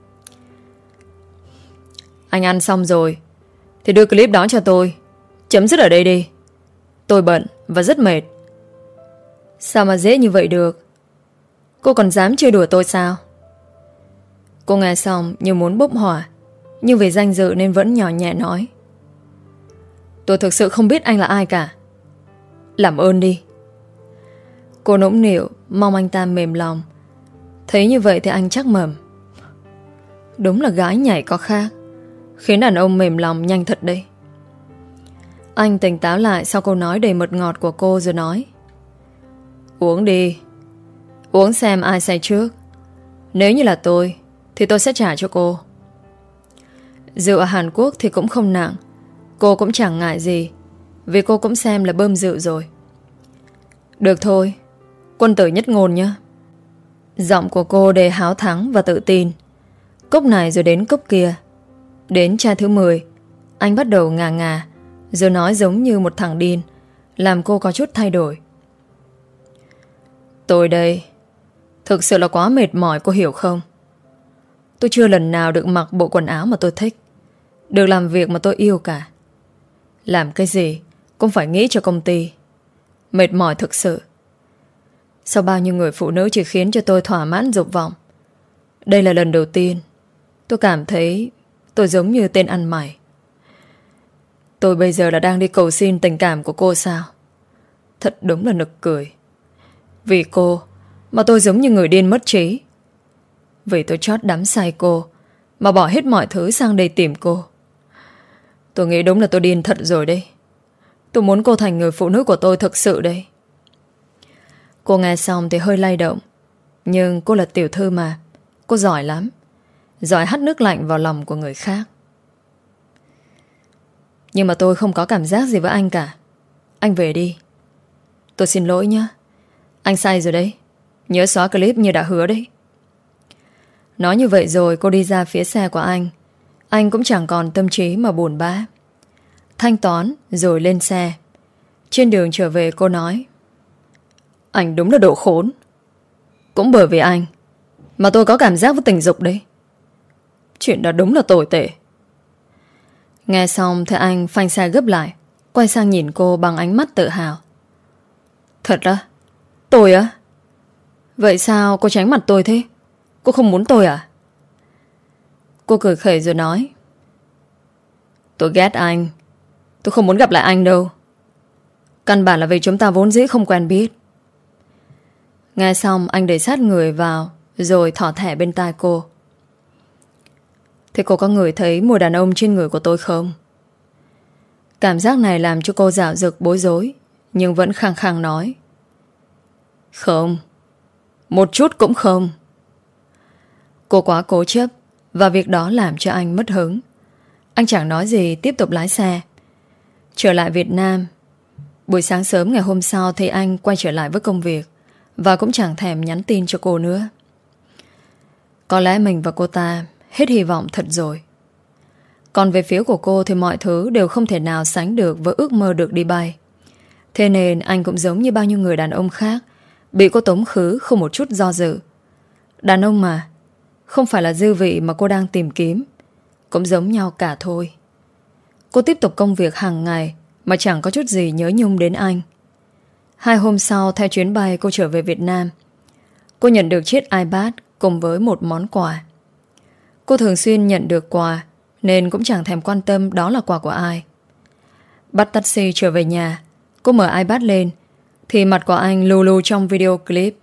Anh ăn xong rồi thì đưa clip đó cho tôi. Chấm dứt ở đây đi. Tôi bận và rất mệt. Sao mà dễ như vậy được? Cô còn dám chơi đùa tôi sao? Cô nghe xong như muốn bốc hỏa, nhưng vì danh dự nên vẫn nhỏ nhẹ nói. Tôi thực sự không biết anh là ai cả. Làm ơn đi. Cô nũng nịu mong anh ta mềm lòng. Thấy như vậy thì anh chắc mẩm. Đúng là gái nhảy có khác, khiến đàn ông mềm lòng nhanh thật đấy. Anh tỉnh táo lại sau câu nói đầy mật ngọt của cô rồi nói. Uống đi. Uống xem ai say trước. Nếu như là tôi thì tôi sẽ trả cho cô. Rượu ở Hàn Quốc thì cũng không nặng, cô cũng chẳng ngại gì, vì cô cũng xem là bơm rượu rồi. Được thôi, quân tử nhất ngôn nhé. Giọng của cô đầy háo thắng và tự tin. Cốc này rồi đến cốc kia. Đến chai thứ 10, anh bắt đầu ngà ngà, rồi nói giống như một thằng điên, làm cô có chút thay đổi. Tôi đây thực sự là quá mệt mỏi, cô hiểu không? Tôi chưa lần nào được mặc bộ quần áo mà tôi thích, được làm việc mà tôi yêu cả. Làm cái gì cũng phải nghĩ cho công ty. Mệt mỏi thực sự. Sau bao nhiêu người phụ nữ chỉ khiến cho tôi thỏa mãn dục vọng, đây là lần đầu tiên tôi cảm thấy tôi giống như tên ăn mày. Tôi bây giờ là đang đi cầu xin tình cảm của cô sao? Thật đúng là nực cười. Vì cô mà tôi giống như người điên mất trí. Vì tôi chót đắm say cô mà bỏ hết mọi thứ sang đây tìm cô. Tôi nghĩ đúng là tôi điên thật rồi đây. Tôi muốn cô thành người phụ nữ của tôi thực sự đây. Cô nghe xong thì hơi lay động. Nhưng cô là tiểu thư mà. Cô giỏi lắm. Giỏi hắt nước lạnh vào lòng của người khác. Nhưng mà tôi không có cảm giác gì với anh cả. Anh về đi. Tôi xin lỗi nhé. Anh sai rồi đấy. Nhớ xóa clip như đã hứa đấy. Nói như vậy rồi cô đi ra phía xe của anh. Anh cũng chẳng còn tâm trí mà buồn bã. Thanh toán rồi lên xe. Trên đường trở về cô nói: anh đúng là độ khốn. Cũng bởi vì anh mà tôi có cảm giác với tình dục đấy. Chuyện đó đúng là tồi tệ. Nghe xong thì anh phanh xe gấp lại, quay sang nhìn cô bằng ánh mắt tự hào. Thật á? Tôi á? Vậy sao cô tránh mặt tôi thế? Cô không muốn tôi à? Cô cười khẩy rồi nói: tôi ghét anh. Tôi không muốn gặp lại anh đâu. Căn bản là vì chúng ta vốn dĩ không quen biết. Nghe xong anh đẩy sát người vào, rồi thỏ thẻ bên tai cô. Thế cô có ngửi thấy mùi đàn ông trên người của tôi không? Cảm giác này làm cho cô dạo dực bối rối, nhưng vẫn khăng khăng nói: không. Một chút cũng không. Cô quá cố chấp, và việc đó làm cho anh mất hứng. Anh chẳng nói gì, tiếp tục lái xe. Trở lại Việt Nam. Buổi sáng sớm ngày hôm sau thì anh quay trở lại với công việc, và cũng chẳng thèm nhắn tin cho cô nữa. Có lẽ mình và cô ta hết hy vọng thật rồi. Còn về phía của cô thì mọi thứ đều không thể nào sánh được với ước mơ được đi bay. Thế nên anh cũng giống như bao nhiêu người đàn ông khác, bị cô tống khứ không một chút do dự. Đàn ông mà, không phải là dư vị mà cô đang tìm kiếm, cũng giống nhau cả thôi. Cô tiếp tục công việc hàng ngày mà chẳng có chút gì nhớ nhung đến anh. 2 hôm sau, theo chuyến bay cô trở về Việt Nam, cô nhận được chiếc iPad cùng với một món quà. Cô thường xuyên nhận được quà nên cũng chẳng thèm quan tâm đó là quà của ai. Bắt taxi trở về nhà, cô mở iPad lên thì mặt của anh lù lù trong video clip.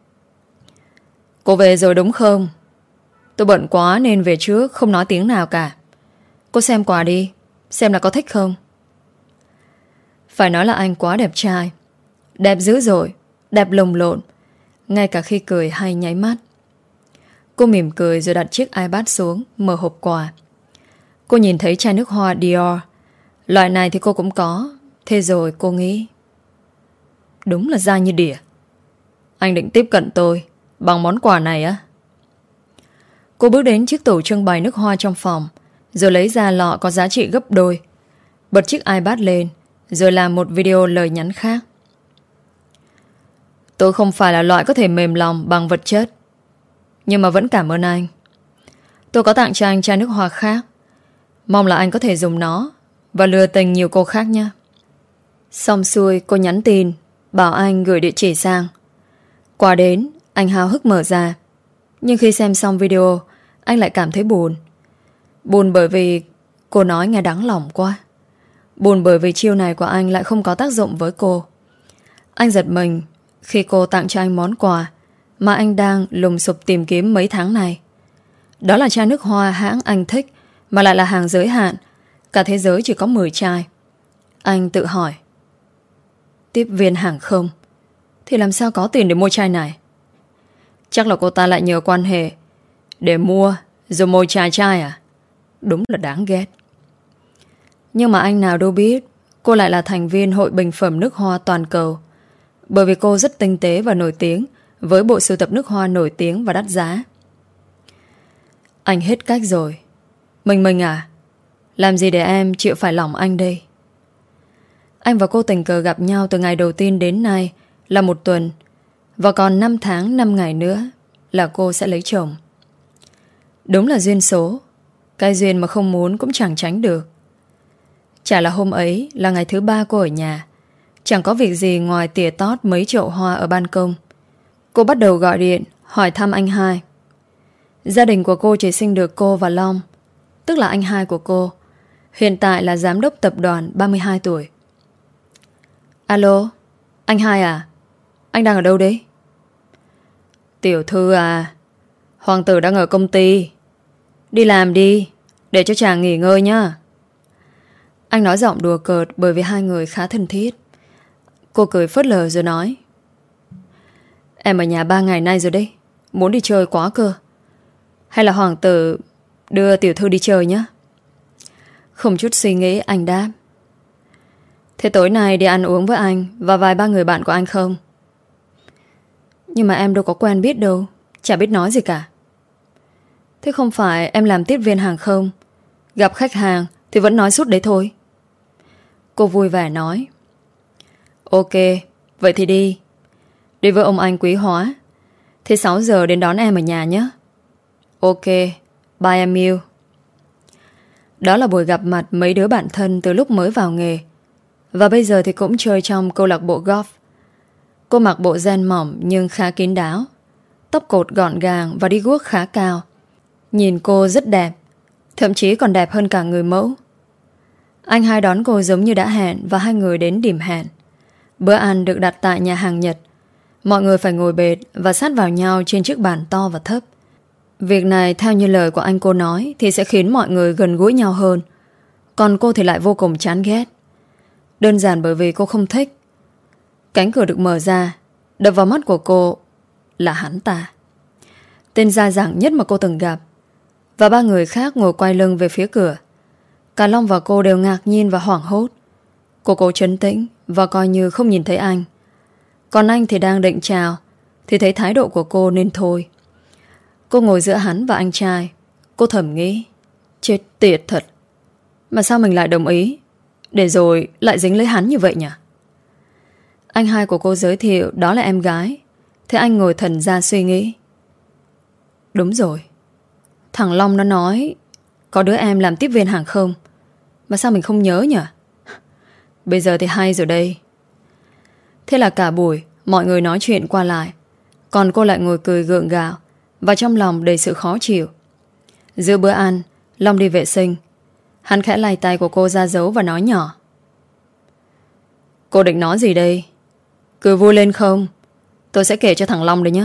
Cô về rồi đúng không? Tôi bận quá nên về trước, không nói tiếng nào cả. Cô xem quà đi, xem là có thích không. Phải nói là anh quá đẹp trai. Đẹp dữ dội, đẹp lồng lộn, ngay cả khi cười hay nháy mắt. Cô mỉm cười rồi đặt chiếc iPad xuống, mở hộp quà. Cô nhìn thấy chai nước hoa Dior. Loại này thì cô cũng có. Thế rồi cô nghĩ, đúng là da như đỉa. Anh định tiếp cận tôi bằng món quà này á? Cô bước đến chiếc tủ trưng bày nước hoa trong phòng, rồi lấy ra lọ có giá trị gấp đôi, bật chiếc iPad lên, rồi làm một video lời nhắn khác. Tôi không phải là loại có thể mềm lòng bằng vật chất, nhưng mà vẫn cảm ơn anh. Tôi có tặng cho anh chai nước hoa khác, mong là anh có thể dùng nó và lừa tình nhiều cô khác nhé. Xong xuôi cô nhắn tin bảo anh gửi địa chỉ sang. Quà đến, anh háo hức mở ra. Nhưng khi xem xong video, anh lại cảm thấy buồn. Buồn bởi vì cô nói nghe đáng lòng quá. Buồn bởi vì chiêu này của anh lại không có tác dụng với cô. Anh giật mình khi cô tặng cho anh món quà mà anh đang lùng sục tìm kiếm mấy tháng này. Đó là chai nước hoa hãng anh thích, mà lại là hàng giới hạn. Cả thế giới chỉ có 10 chai. Anh tự hỏi, tiếp viên hàng không thì làm sao có tiền để mua chai này? Chắc là cô ta lại nhờ quan hệ để mua rồi mồi chai chai à? Đúng là đáng ghét. Nhưng mà anh nào đâu biết cô lại là thành viên Hội Bình phẩm nước hoa toàn cầu, bởi vì cô rất tinh tế và nổi tiếng với bộ sưu tập nước hoa nổi tiếng và đắt giá. Anh hết cách rồi. Mình à, làm gì để em chịu phải lòng anh đây? Anh và cô tình cờ gặp nhau từ ngày đầu tiên đến nay là 1 tuần, và còn 5 tháng 5 ngày nữa là cô sẽ lấy chồng. Đúng là duyên số, cái duyên mà không muốn cũng chẳng tránh được. Chả là hôm ấy là ngày thứ 3 cô ở nhà. Chẳng có việc gì ngoài tỉa tót mấy chậu hoa ở ban công. Cô bắt đầu gọi điện hỏi thăm anh hai. Gia đình của cô chỉ sinh được cô và Long, tức là anh hai của cô. Hiện tại là giám đốc tập đoàn, 32 tuổi. Alo, anh hai à? Anh đang ở đâu đấy? Tiểu thư à, hoàng tử đang ở công ty. Đi làm đi, để cho chàng nghỉ ngơi nhá. Anh nói giọng đùa cợt bởi vì hai người khá thân thiết. Cô cười phớt lờ rồi nói: Em ở nhà 3 ngày nay rồi đấy, muốn đi chơi quá cơ. Hay là hoàng tử đưa tiểu thư đi chơi nhé? Không chút suy nghĩ anh đáp: Thế tối nay đi ăn uống với anh và vài ba người bạn của anh không? Nhưng mà em đâu có quen biết đâu, chả biết nói gì cả. Thế không phải em làm tiếp viên hàng không, gặp khách hàng thì vẫn nói suốt đấy thôi. Cô vui vẻ nói: Ok, vậy thì đi. Đi với ông anh Quý Hóa. Thế 6 giờ đến đón em ở nhà nhé. Ok, bye em yêu. Đó là buổi gặp mặt mấy đứa bạn thân từ lúc mới vào nghề. Và bây giờ thì cũng chơi trong câu lạc bộ golf. Cô mặc bộ ren mỏng nhưng khá kín đáo, tóc cột gọn gàng và đi guốc khá cao. Nhìn cô rất đẹp, thậm chí còn đẹp hơn cả người mẫu. Anh hai đón cô giống như đã hẹn và hai người đến điểm hẹn. Bữa ăn được đặt tại nhà hàng Nhật. Mọi người phải ngồi bệt và sát vào nhau trên chiếc bàn to và thấp. Việc này theo như lời của anh cô nói thì sẽ khiến mọi người gần gũi nhau hơn. Còn cô thì lại vô cùng chán ghét. Đơn giản bởi vì cô không thích. Cánh cửa được mở ra, đập vào mắt của cô là hắn ta, tên dai dẳng nhất mà cô từng gặp. Và ba người khác ngồi quay lưng về phía cửa. Cả Long và cô đều ngạc nhiên và hoảng hốt. Cô cố trấn tĩnh và coi như không nhìn thấy anh. Còn anh thì đang định chào thì thấy thái độ của cô nên thôi. Cô ngồi giữa hắn và anh trai. Cô thầm nghĩ: chết tiệt thật, mà sao mình lại đồng ý, để rồi lại dính lấy hắn như vậy nhỉ? Anh hai của cô giới thiệu đó là em gái. Thế anh ngồi thần ra suy nghĩ. Đúng rồi, thằng Long nó nói có đứa em làm tiếp viên hàng không, mà sao mình không nhớ nhỉ? Bây giờ thì hay rồi đây. Thế là cả buổi mọi người nói chuyện qua lại, còn cô lại ngồi cười gượng gạo và trong lòng đầy sự khó chịu. Giữa bữa ăn, Long đi vệ sinh. Hắn khẽ lay tay của cô ra dấu và nói nhỏ: Cô định nói gì đây? Cứ vui lên không, tôi sẽ kể cho thằng Long đấy nhé.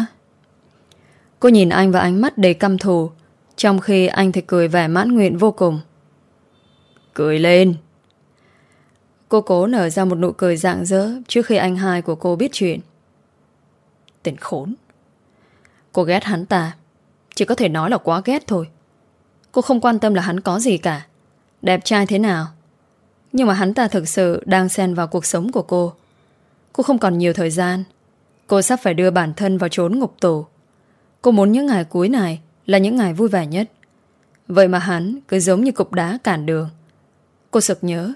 Cô nhìn anh và ánh mắt đầy căm thù, trong khi anh thì cười vẻ mãn nguyện vô cùng. Cười lên. Cô cố nở ra một nụ cười rạng rỡ trước khi anh hai của cô biết chuyện. Tên khốn. Cô ghét hắn ta, chỉ có thể nói là quá ghét thôi. Cô không quan tâm là hắn có gì cả, đẹp trai thế nào. Nhưng mà hắn ta thực sự đang xen vào cuộc sống của cô. Cô không còn nhiều thời gian. Cô sắp phải đưa bản thân vào chốn ngục tù. Cô muốn những ngày cuối này là những ngày vui vẻ nhất. Vậy mà hắn cứ giống như cục đá cản đường. Cô sực nhớ.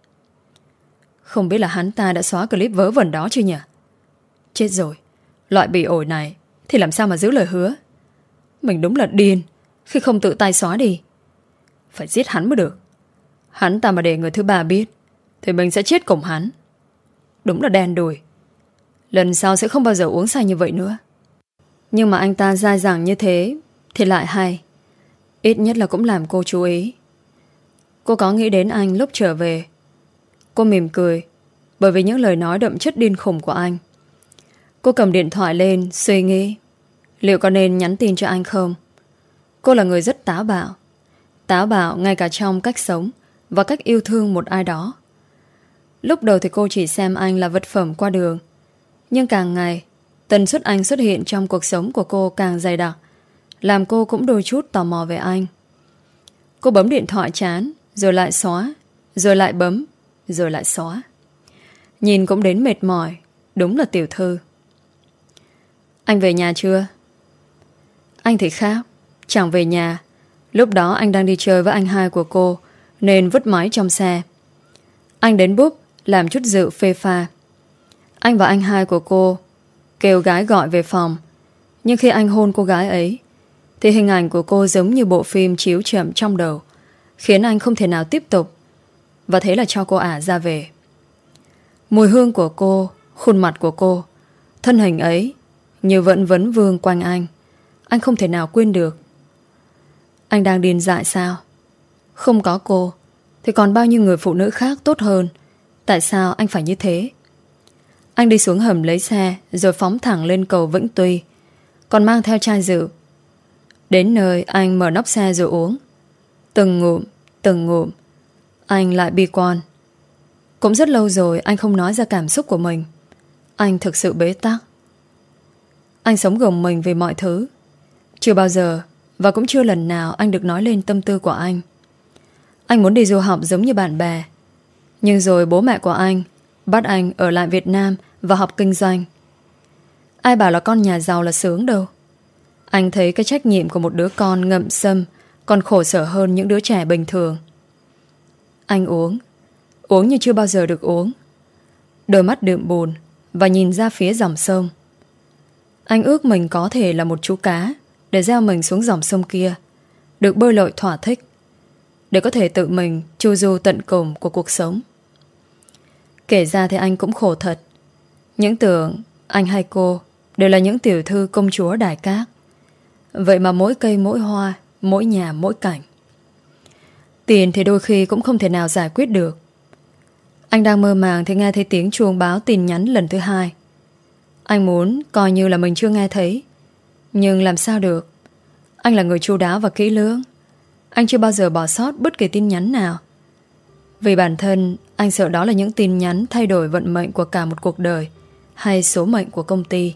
Không biết là hắn ta đã xóa clip vớ vẩn đó chưa nhỉ? Chết rồi, loại bị ổi này thì làm sao mà giữ lời hứa. Mình đúng là điên khi không tự tay xóa đi. Phải giết hắn mới được. Hắn ta mà để người thứ ba biết thì mình sẽ chết cùng hắn. Đúng là đen đủi. Lần sau sẽ không bao giờ uống say như vậy nữa. Nhưng mà anh ta dai dẳng như thế thì lại hay. Ít nhất là cũng làm cô chú ý. Cô có nghĩ đến anh lúc trở về. Cô mỉm cười bởi vì những lời nói đậm chất điên khùng của anh. Cô cầm điện thoại lên suy nghĩ liệu có nên nhắn tin cho anh không. Cô là người rất táo bạo. Táo bạo ngay cả trong cách sống và cách yêu thương một ai đó. Lúc đầu thì cô chỉ xem anh là vật phẩm qua đường. Nhưng càng ngày tần suất anh xuất hiện trong cuộc sống của cô càng dày đặc, làm cô cũng đôi chút tò mò về anh. Cô bấm điện thoại chán, rồi lại xóa, rồi lại bấm, rồi lại xóa. Nhìn cũng đến mệt mỏi. Đúng là tiểu thư. Anh về nhà chưa? Anh thì khác, chẳng về nhà. Lúc đó anh đang đi chơi với anh hai của cô nên vứt máy trong xe. Anh đến búp làm chút rượu phê pha. Anh và anh hai của cô kêu gái gọi về phòng. Nhưng khi anh hôn cô gái ấy thì hình ảnh của cô giống như bộ phim chiếu chậm trong đầu, khiến anh không thể nào tiếp tục. và thế là cho cô ả ra về. Mùi hương của cô, khuôn mặt của cô, thân hình ấy như vẫn vấn vương quanh anh. Anh không thể nào quên được. Anh đang điên dại sao? Không có cô thì còn bao nhiêu người phụ nữ khác tốt hơn. Tại sao anh phải như thế? Anh đi xuống hầm lấy xe, rồi phóng thẳng lên cầu Vĩnh Tuy, còn mang theo chai rượu. Đến nơi anh mở nắp xe rồi uống. Từng ngụm anh lại bi quan. Cũng rất lâu rồi anh không nói ra cảm xúc của mình. Anh thực sự bế tắc. Anh sống gồng mình vì mọi thứ. Chưa bao giờ và cũng chưa lần nào anh được nói lên tâm tư của anh. Anh muốn đi du học giống như bạn bè, nhưng rồi bố mẹ của anh bắt anh ở lại Việt Nam và học kinh doanh. Ai bảo là con nhà giàu là sướng đâu. Anh thấy cái trách nhiệm của một đứa con ngậm sâm còn khổ sở hơn những đứa trẻ bình thường. Anh uống như chưa bao giờ được uống. Đôi mắt đượm buồn và nhìn ra phía dòng sông. Anh ước mình có thể là một chú cá để gieo mình xuống dòng sông kia, được bơi lội thỏa thích, để có thể tự mình chu du tận cùng của cuộc sống. Kể ra thì anh cũng khổ thật. Những tưởng anh hay cô đều là những tiểu thư công chúa Đài Cát. Vậy mà mỗi cây mỗi hoa, mỗi nhà mỗi cảnh. Tiền thì đôi khi cũng không thể nào giải quyết được. Anh đang mơ màng thì nghe thấy tiếng chuông báo tin nhắn lần thứ 2. Anh muốn coi như là mình chưa nghe thấy, nhưng làm sao được. Anh là người chu đáo và kỹ lưỡng. Anh chưa bao giờ bỏ sót bất kỳ tin nhắn nào. Vì bản thân anh sợ đó là những tin nhắn thay đổi vận mệnh của cả một cuộc đời, hay số mệnh của công ty.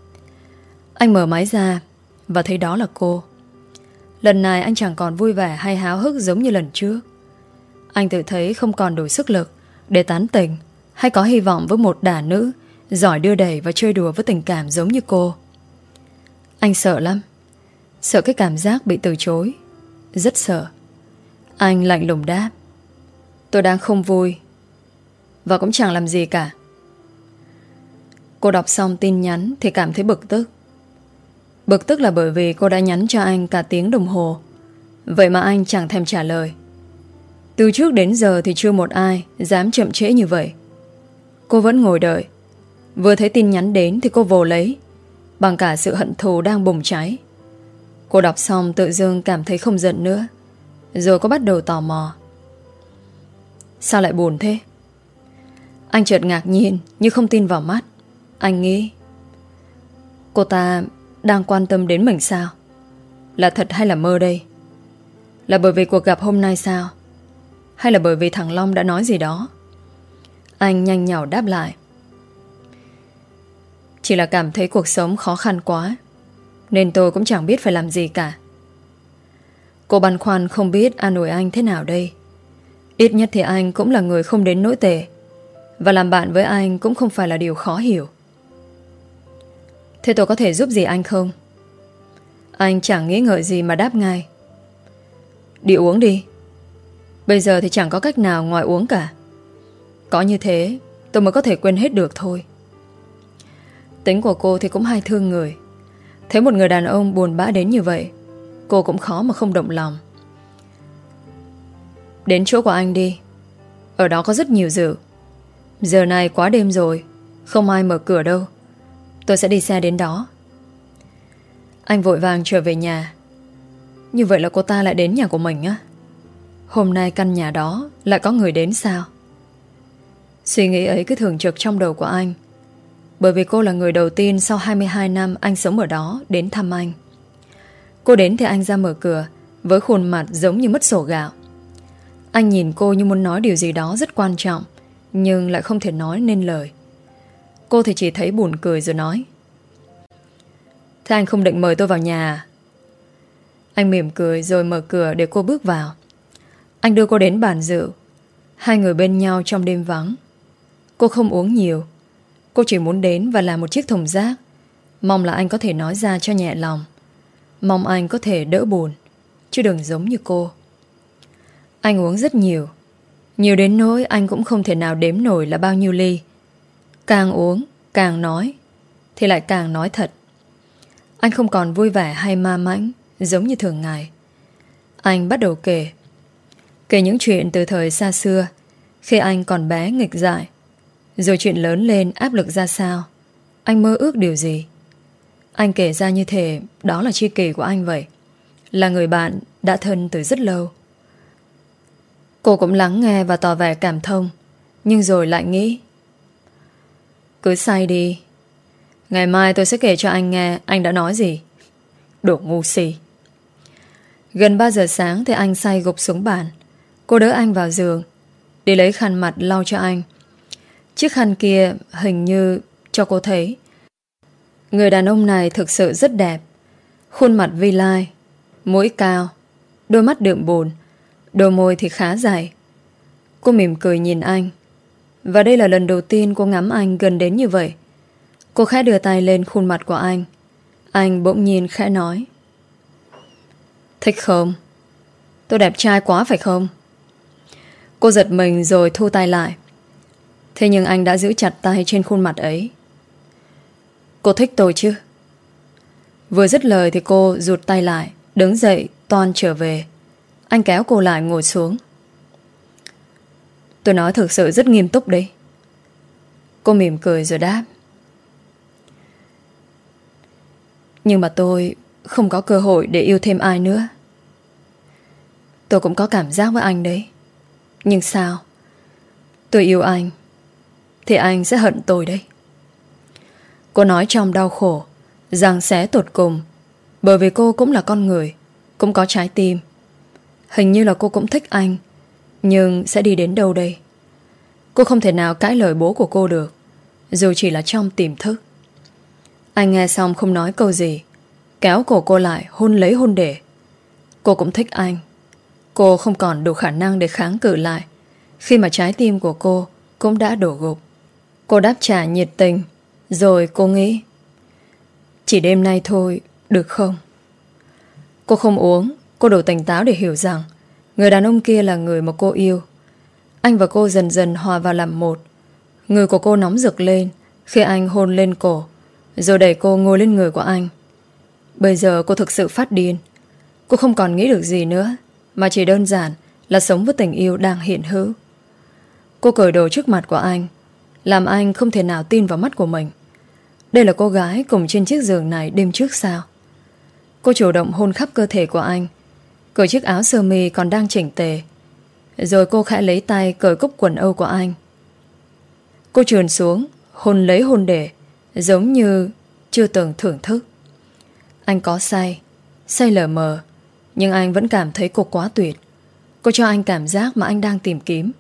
Anh mở máy ra và thấy đó là cô. Lần này anh chẳng còn vui vẻ hay háo hức giống như lần trước. Anh tự thấy không còn đủ sức lực để tán tỉnh hay có hy vọng với một đả nữ giỏi đưa đẩy và chơi đùa với tình cảm giống như cô. Anh sợ lắm. Sợ cái cảm giác bị từ chối. Rất sợ. Anh lạnh lùng đáp: tôi đang không vui và cũng chẳng làm gì cả. Cô đọc xong tin nhắn thì cảm thấy bực tức. Bực tức là bởi vì cô đã nhắn cho anh cả tiếng đồng hồ, vậy mà anh chẳng thèm trả lời. Từ trước đến giờ thì chưa một ai dám chậm trễ như vậy. Cô vẫn ngồi đợi. Vừa thấy tin nhắn đến thì cô vồ lấy, bằng cả sự hận thù đang bùng cháy. Cô đọc xong tự dưng cảm thấy không giận nữa. Rồi cô bắt đầu tò mò. Sao lại buồn thế? Anh chợt ngạc nhiên như không tin vào mắt. Anh nghĩ cô ta đang quan tâm đến mình sao? Là thật hay là mơ đây? Là bởi vì cuộc gặp hôm nay sao? Hay là bởi vì thằng Long đã nói gì đó? Anh nhanh nhảu đáp lại: chỉ là cảm thấy cuộc sống khó khăn quá, nên tôi cũng chẳng biết phải làm gì cả. Cô băn khoăn không biết an ủi anh thế nào đây. Ít nhất thì anh cũng là người không đến nỗi tệ, và làm bạn với anh cũng không phải là điều khó hiểu. Thế tôi có thể giúp gì anh không? Anh chẳng nghĩ ngợi gì mà đáp ngay: đi uống đi. Bây giờ thì chẳng có cách nào ngoài uống cả. Có như thế tôi mới có thể quên hết được thôi. Tính của cô thì cũng hay thương người. Thấy một người đàn ông buồn bã đến như vậy, cô cũng khó mà không động lòng. Đến chỗ của anh đi. Ở đó có rất nhiều rượu. Giờ này quá đêm rồi, không ai mở cửa đâu. Tôi sẽ đi xe đến đó. Anh vội vàng trở về nhà. Như vậy là cô ta lại đến nhà của mình á? Hôm nay căn nhà đó lại có người đến sao? Suy nghĩ ấy cứ thường trực trong đầu của anh, bởi vì cô là người đầu tiên sau 22 năm anh sống ở đó đến thăm anh. Cô đến thì anh ra mở cửa với khuôn mặt giống như mất sổ gạo. Anh nhìn cô như muốn nói điều gì đó rất quan trọng, nhưng lại không thể nói nên lời. Cô thì chỉ thấy buồn cười rồi nói: thế anh không định mời tôi vào nhà à? Anh mỉm cười rồi mở cửa để cô bước vào. Anh đưa cô đến bàn rượu. Hai người bên nhau trong đêm vắng. Cô không uống nhiều. Cô chỉ muốn đến và làm một chiếc thùng rác, mong là anh có thể nói ra cho nhẹ lòng, mong anh có thể đỡ buồn, chứ đừng giống như cô. Anh uống rất nhiều, nhiều đến nỗi anh cũng không thể nào đếm nổi là bao nhiêu ly. Càng uống, càng nói, thì lại càng nói thật. Anh không còn vui vẻ hay ma mãnh giống như thường ngày. Anh bắt đầu kể những chuyện từ thời xa xưa, Khi anh còn bé nghịch dại, rồi chuyện lớn lên áp lực ra sao, anh mơ ước điều gì. Anh kể ra như thể đó là tri kỷ của anh vậy, là người bạn đã thân từ rất lâu. Cô cũng lắng nghe và tỏ vẻ cảm thông, nhưng rồi lại nghĩ, cứ say đi, ngày mai tôi sẽ kể cho anh nghe anh đã nói gì. Đồ ngu si. Gần 3 giờ sáng thì anh say gục xuống bàn. Cô đỡ anh vào giường, đi lấy khăn mặt lau cho anh. Chiếc khăn kia hình như cho cô thấy người đàn ông này thực sự rất đẹp. Khuôn mặt vi lai, mũi cao, đôi mắt đượm buồn, đôi môi thì khá dài. Cô mỉm cười nhìn anh, và đây là lần đầu tiên cô ngắm anh gần đến như vậy. Cô khẽ đưa tay lên khuôn mặt của anh. Anh bỗng nhiên khẽ nói, thích không? Tôi đẹp trai quá phải không? Cô giật mình rồi thu tay lại. Thế nhưng anh đã giữ chặt tay trên khuôn mặt ấy. Cô thích tôi chứ? Vừa dứt lời thì cô rụt tay lại, đứng dậy toan trở về. Anh kéo cô lại ngồi xuống. Tôi nói thực sự rất nghiêm túc đấy. Cô mỉm cười rồi đáp, nhưng mà tôi không có cơ hội để yêu thêm ai nữa. Tôi cũng có cảm giác với anh đấy. Nhưng sao? Tôi yêu anh thì anh sẽ hận tôi đấy. Cô nói trong đau khổ, giằng xé tột cùng, bởi vì cô cũng là con người, cũng có trái tim. Hình như là cô cũng thích anh, nhưng sẽ đi đến đâu đây? Cô không thể nào cãi lời bố của cô được, dù chỉ là trong tiềm thức. Anh nghe xong không nói câu gì, kéo cổ cô lại hôn lấy hôn để. Cô cũng thích anh. Cô không còn đủ khả năng để kháng cự lại, khi mà trái tim của cô cũng đã đổ gục. Cô đáp trả nhiệt tình, rồi cô nghĩ, chỉ đêm nay thôi, được không? Cô không uống. Cô đủ tỉnh táo để hiểu rằng người đàn ông kia là người mà cô yêu. Anh và cô dần dần hòa vào làm một. Người của cô nóng rực lên khi anh hôn lên cổ, rồi đẩy cô ngồi lên người của anh. Bây giờ cô thực sự phát điên. Cô không còn nghĩ được gì nữa, mà chỉ đơn giản là sống với tình yêu đang hiện hữu. Cô cởi đồ trước mặt của anh, làm anh không thể nào tin vào mắt của mình. Đây là cô gái cùng trên chiếc giường này đêm trước sao? Cô chủ động hôn khắp cơ thể của anh, cởi chiếc áo sơ mi còn đang chỉnh tề. Rồi cô khẽ lấy tay cởi cúc quần âu của anh. Cô trườn xuống, hôn lấy hôn để, giống như chưa từng thưởng thức. Anh có say, say lờ mờ, nhưng anh vẫn cảm thấy cô quá tuyệt. Cô cho anh cảm giác mà anh đang tìm kiếm.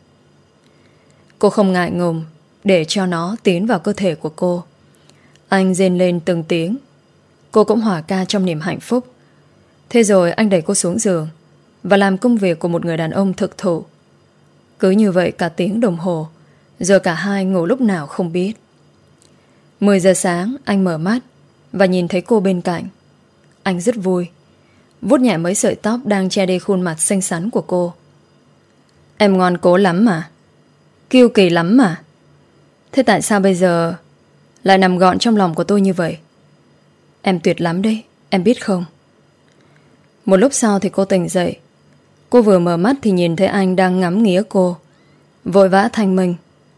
Cô không ngại ngùng để cho nó tiến vào cơ thể của cô. Anh rên lên từng tiếng. Cô cũng hòa ca trong niềm hạnh phúc. Thế rồi anh đẩy cô xuống giường và làm công việc của một người đàn ông thực thụ. Cứ như vậy cả tiếng đồng hồ, rồi cả hai ngủ lúc nào không biết. 10 giờ sáng anh mở mắt và nhìn thấy cô bên cạnh. Anh rất vui, vuốt nhẹ mấy sợi tóc đang che đi khuôn mặt xinh xắn của cô. Em ngoan cố lắm mà, kiêu kỳ lắm mà. Thế tại sao bây giờ lại nằm gọn trong lòng của tôi như vậy? Em tuyệt lắm đấy, em biết không? Một lúc sau thì cô tỉnh dậy. Cô vừa mở mắt thì nhìn thấy anh đang ngắm nghía cô, vội vã thanh minh.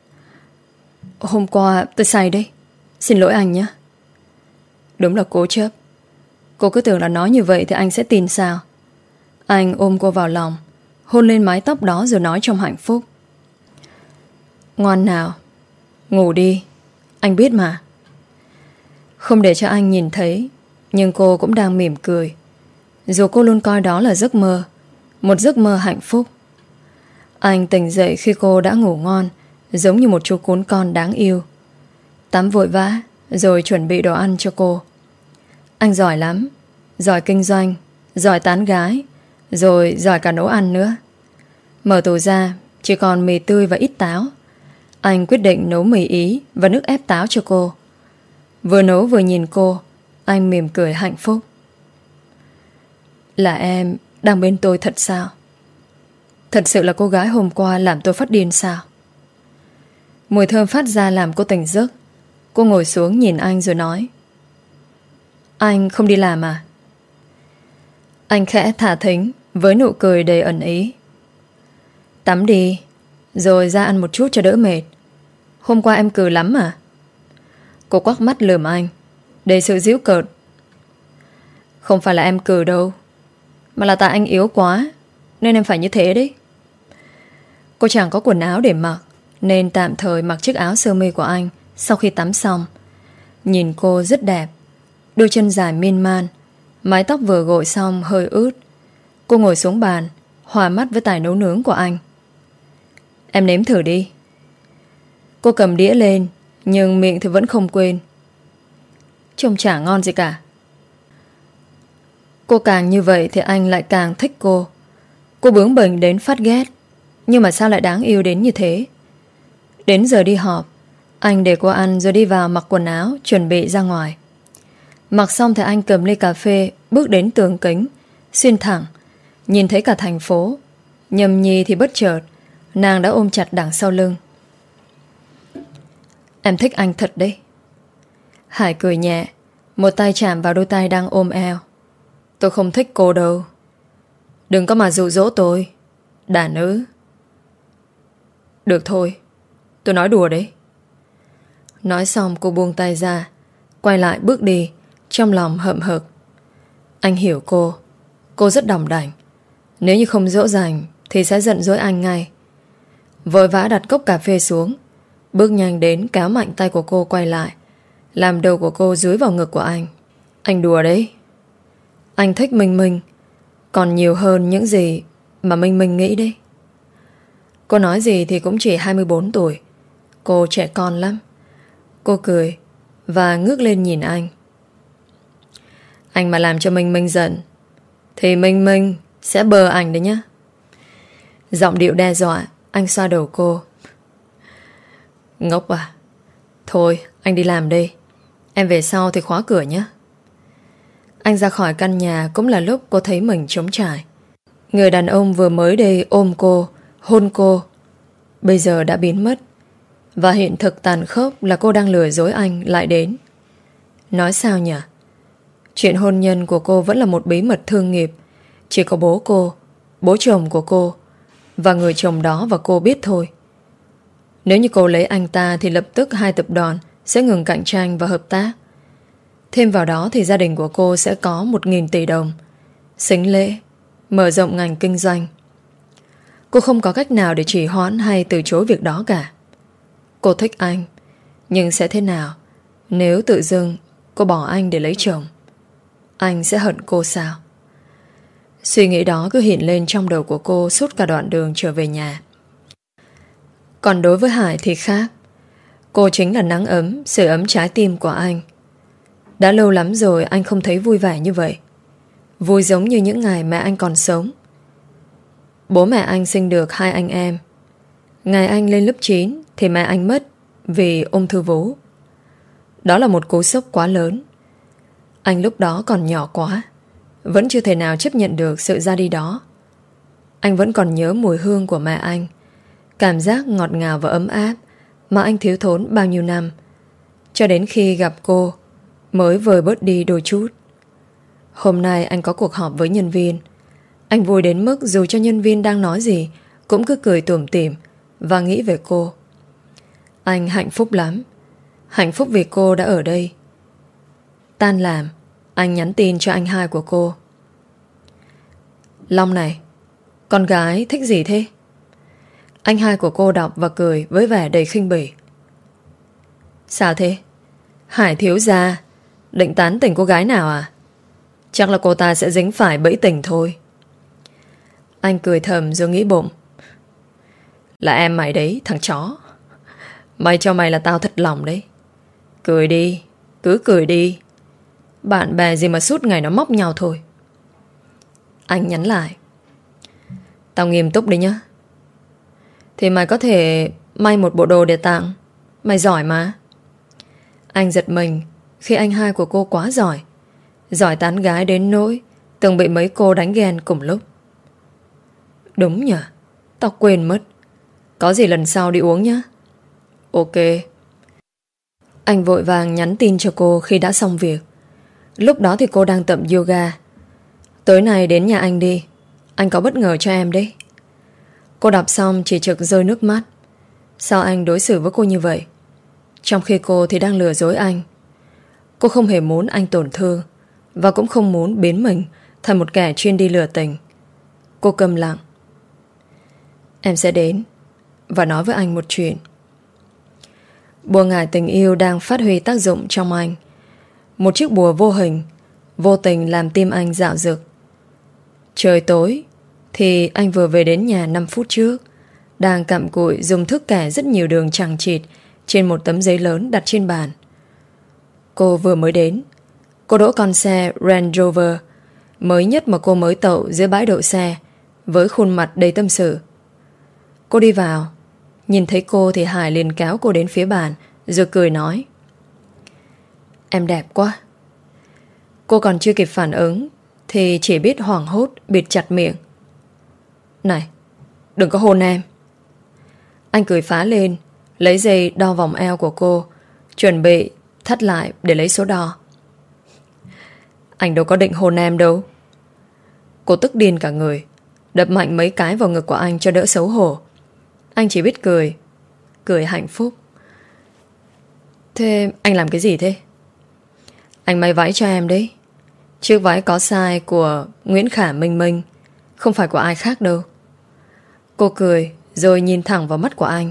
Hôm qua tôi say đấy, xin lỗi anh nhé. Đúng là cố chấp. Cô cứ tưởng là nói như vậy thì anh sẽ tin sao? Anh ôm cô vào lòng, hôn lên mái tóc đó rồi nói trong hạnh phúc. Ngoan nào, ngủ đi, anh biết mà. Không để cho anh nhìn thấy, nhưng cô cũng đang mỉm cười, dù cô luôn coi đó là giấc mơ, một giấc mơ hạnh phúc. Anh tỉnh dậy khi cô đã ngủ ngon, giống như một chú cún con đáng yêu. Tắm vội vã rồi chuẩn bị đồ ăn cho cô. Anh giỏi lắm, giỏi kinh doanh, giỏi tán gái, rồi giỏi cả nấu ăn nữa. Mở tủ ra chỉ còn mì tươi và ít táo. Anh quyết định nấu mì Ý và nước ép táo cho cô. Vừa nấu vừa nhìn cô, anh mỉm cười hạnh phúc. Là em đang bên tôi thật sao? Thật sự là cô gái hôm qua làm tôi phát điên sao? Mùi thơm phát ra làm cô tỉnh giấc. Cô ngồi xuống nhìn anh rồi nói, anh không đi làm à? Anh khẽ thả thính với nụ cười đầy ẩn ý. Tắm đi, rồi ra ăn một chút cho đỡ mệt. Hôm qua em cừ lắm à? Cô quắc mắt lườm anh đầy sự giễu cợt. Không phải là em cừ đâu, mà là tại anh yếu quá nên em phải như thế đấy. Cô chẳng có quần áo để mặc nên tạm thời mặc chiếc áo sơ mi của anh sau khi tắm xong. Nhìn cô rất đẹp, đôi chân dài miên man, mái tóc vừa gội xong hơi ướt. Cô ngồi xuống bàn, hòa mắt với tài nấu nướng của anh. Em nếm thử đi. Cô cầm đĩa lên, nhưng miệng thì vẫn không quên. Trông chả ngon gì cả. Cô càng như vậy thì anh lại càng thích cô. Cô bướng bỉnh đến phát ghét, nhưng mà sao lại đáng yêu đến như thế. Đến giờ đi họp, anh để cô ăn rồi đi vào mặc quần áo, chuẩn bị ra ngoài. Mặc xong thì anh cầm ly cà phê, bước đến tường kính, xuyên thẳng, nhìn thấy cả thành phố. Nhầm nhi thì bất chợt, nàng đã ôm chặt đằng sau lưng. Em thích anh thật đấy. Hải cười nhẹ, một tay chạm vào đôi tay đang ôm eo. Tôi không thích cô đâu. Đừng có mà dụ dỗ tôi, đàn nữ. Được thôi, tôi nói đùa đấy. Nói xong cô buông tay ra, quay lại bước đi, trong lòng hậm hực. Anh hiểu cô rất đỏng đảnh. Nếu như không dỗ dành thì sẽ giận dỗi anh ngay. Vội vã đặt cốc cà phê xuống, bước nhanh đến kéo mạnh tay của cô quay lại, làm đầu của cô dúi vào ngực của anh. Anh đùa đấy. Anh thích Minh Minh còn nhiều hơn những gì mà Minh Minh nghĩ đấy. Cô nói gì thì cũng chỉ 24 tuổi. Cô trẻ con lắm. Cô cười và ngước lên nhìn anh. Anh mà làm cho Minh Minh giận thì Minh Minh sẽ bờ anh đấy nhá. Giọng điệu đe dọa. Anh xoa đầu cô. Ngốc à. Thôi anh đi làm đây, em về sau thì khóa cửa nhé. Anh ra khỏi căn nhà cũng là lúc cô thấy mình trống trải. Người đàn ông vừa mới đây ôm cô, hôn cô, bây giờ đã biến mất. Và hiện thực tàn khốc là cô đang lừa dối anh lại đến. Nói sao nhỉ? Chuyện hôn nhân của cô vẫn là một bí mật thương nghiệp. Chỉ có bố cô, bố chồng của cô và người chồng đó và cô biết thôi. Nếu như cô lấy anh ta thì lập tức hai tập đoàn sẽ ngừng cạnh tranh và hợp tác. Thêm vào đó thì gia đình của cô sẽ có 1.000 tỷ đồng, sính lễ, mở rộng ngành kinh doanh. Cô không có cách nào để trì hoãn hay từ chối việc đó cả. Cô thích anh, nhưng sẽ thế nào nếu tự dưng cô bỏ anh để lấy chồng? Anh sẽ hận cô sao? Suy nghĩ đó cứ hiện lên trong đầu của cô suốt cả đoạn đường trở về nhà. Còn đối với Hải thì khác. Cô chính là nắng ấm, sưởi ấm trái tim của anh. Đã lâu lắm rồi anh không thấy vui vẻ như vậy. Vui giống như những ngày mẹ anh còn sống. Bố mẹ anh sinh được 2 anh em. Ngày anh lên lớp 9 thì mẹ anh mất vì ung thư vú. Đó là một cú sốc quá lớn. Anh lúc đó còn nhỏ quá, vẫn chưa thể nào chấp nhận được sự ra đi đó. Anh vẫn còn nhớ mùi hương của mẹ anh, cảm giác ngọt ngào và ấm áp mà anh thiếu thốn bao nhiêu năm. Cho đến khi gặp cô mới vơi bớt đi đôi chút. Hôm nay anh có cuộc họp với nhân viên. Anh vui đến mức dù cho nhân viên đang nói gì cũng cứ cười tủm tỉm và nghĩ về cô. Anh hạnh phúc lắm. Hạnh phúc vì cô đã ở đây. Tan làm, anh nhắn tin cho anh hai của cô. Long này, con gái thích gì thế? Anh hai của cô đọc và cười với vẻ đầy khinh bỉ. Sao thế? Hải thiếu gia định tán tỉnh cô gái nào à? Chắc là cô ta sẽ dính phải bẫy tình thôi. Anh cười thầm rồi nghĩ bụng. Là em mày đấy, thằng chó. Mày cho mày là tao thật lòng đấy. Cười đi, cứ cười đi. Bạn bè gì mà suốt ngày nó móc nhau thôi. Anh nhắn lại. Tao nghiêm túc đấy nhá. Thì mày có thể may một bộ đồ để tặng. Mày giỏi mà. Anh giật mình khi anh hai của cô quá giỏi. Giỏi tán gái đến nỗi từng bị mấy cô đánh ghen cùng lúc. Đúng nhỉ, tao quên mất. Có gì lần sau đi uống nhá. Ok. Anh vội vàng nhắn tin cho cô khi đã xong việc. Lúc đó thì cô đang tập yoga. Tối nay đến nhà anh đi, anh có bất ngờ cho em đấy. Cô đọc xong chỉ trực rơi nước mắt. Sao anh đối xử với cô như vậy, trong khi cô thì đang lừa dối anh? Cô không hề muốn anh tổn thương, và cũng không muốn biến mình thành một kẻ chuyên đi lừa tình. Cô câm lặng. Em sẽ đến và nói với anh một chuyện. Bùa ngải tình yêu đang phát huy tác dụng trong anh. Một chiếc bùa vô hình, vô tình làm tim anh dạo dực. Trời tối thì anh vừa về đến nhà 5 phút trước, đang cặm cụi dùng thước kẻ rất nhiều đường chằng chịt trên một tấm giấy lớn đặt trên bàn. Cô vừa mới đến. Cô đỗ con xe Range Rover mới nhất mà cô mới tậu dưới bãi đậu xe, với khuôn mặt đầy tâm sự. Cô đi vào, nhìn thấy cô thì Hải liền kéo cô đến phía bàn, rồi cười nói: Em đẹp quá. Cô còn chưa kịp phản ứng thì chỉ biết hoảng hốt bịt chặt miệng. Này, đừng có hôn em. Anh cười phá lên, lấy dây đo vòng eo của cô, chuẩn bị thắt lại để lấy số đo. Anh đâu có định hôn em đâu. Cô tức điên cả người, đập mạnh mấy cái vào ngực của anh cho đỡ xấu hổ. Anh chỉ biết cười, cười hạnh phúc. Thế anh làm cái gì thế? Anh may váy cho em đấy. Chiếc váy có size của Nguyễn Khả Minh Minh, không phải của ai khác đâu. Cô cười rồi nhìn thẳng vào mắt của anh.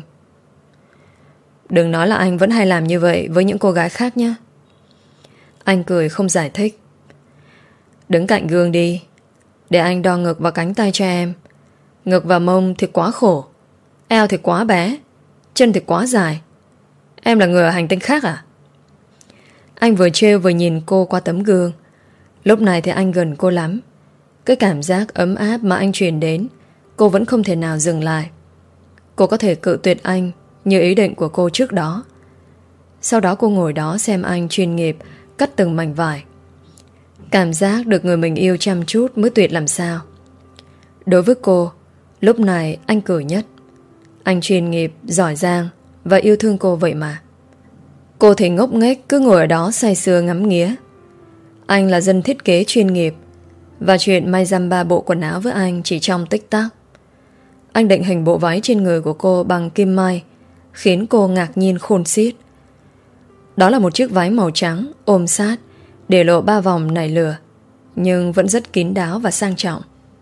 Đừng nói là anh vẫn hay làm như vậy với những cô gái khác nhé. Anh cười không giải thích. Đứng cạnh gương đi, để anh đo ngực và cánh tay cho em. Ngực và mông thì quá khổ, eo thì quá bé, chân thì quá dài. Em là người ở hành tinh khác à? Anh vừa trêu vừa nhìn cô qua tấm gương. Lúc này thì anh gần cô lắm. Cái cảm giác ấm áp mà anh truyền đến, cô vẫn không thể nào dừng lại. Cô có thể cự tuyệt anh như ý định của cô trước đó. Sau đó cô ngồi đó xem anh chuyên nghiệp cắt từng mảnh vải. Cảm giác được người mình yêu chăm chút mới tuyệt làm sao. Đối với cô, lúc này anh cử nhất. Anh chuyên nghiệp, giỏi giang và yêu thương cô vậy mà. Cô thì ngốc nghếch cứ ngồi ở đó say sưa ngắm nghía. Anh là dân thiết kế chuyên nghiệp, và chuyện may dăm 3 bộ quần áo với anh chỉ trong tích tắc. Anh định hình bộ váy trên người của cô bằng kim may, khiến cô ngạc nhiên khôn xiết. Đó là một chiếc váy màu trắng ôm sát, để lộ 3 vòng nảy lửa, nhưng vẫn rất kín đáo và sang trọng.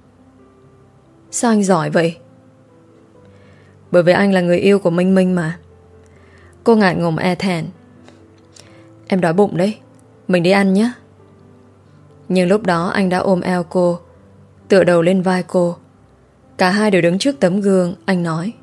Sao anh giỏi vậy? Bởi vì anh là người yêu của Minh Minh mà. Cô ngại ngùng e thẹn. Em đói bụng đấy, mình đi ăn nhé. Nhưng lúc đó anh đã ôm eo cô, tựa đầu lên vai cô. Cả hai đều đứng trước tấm gương. Anh nói: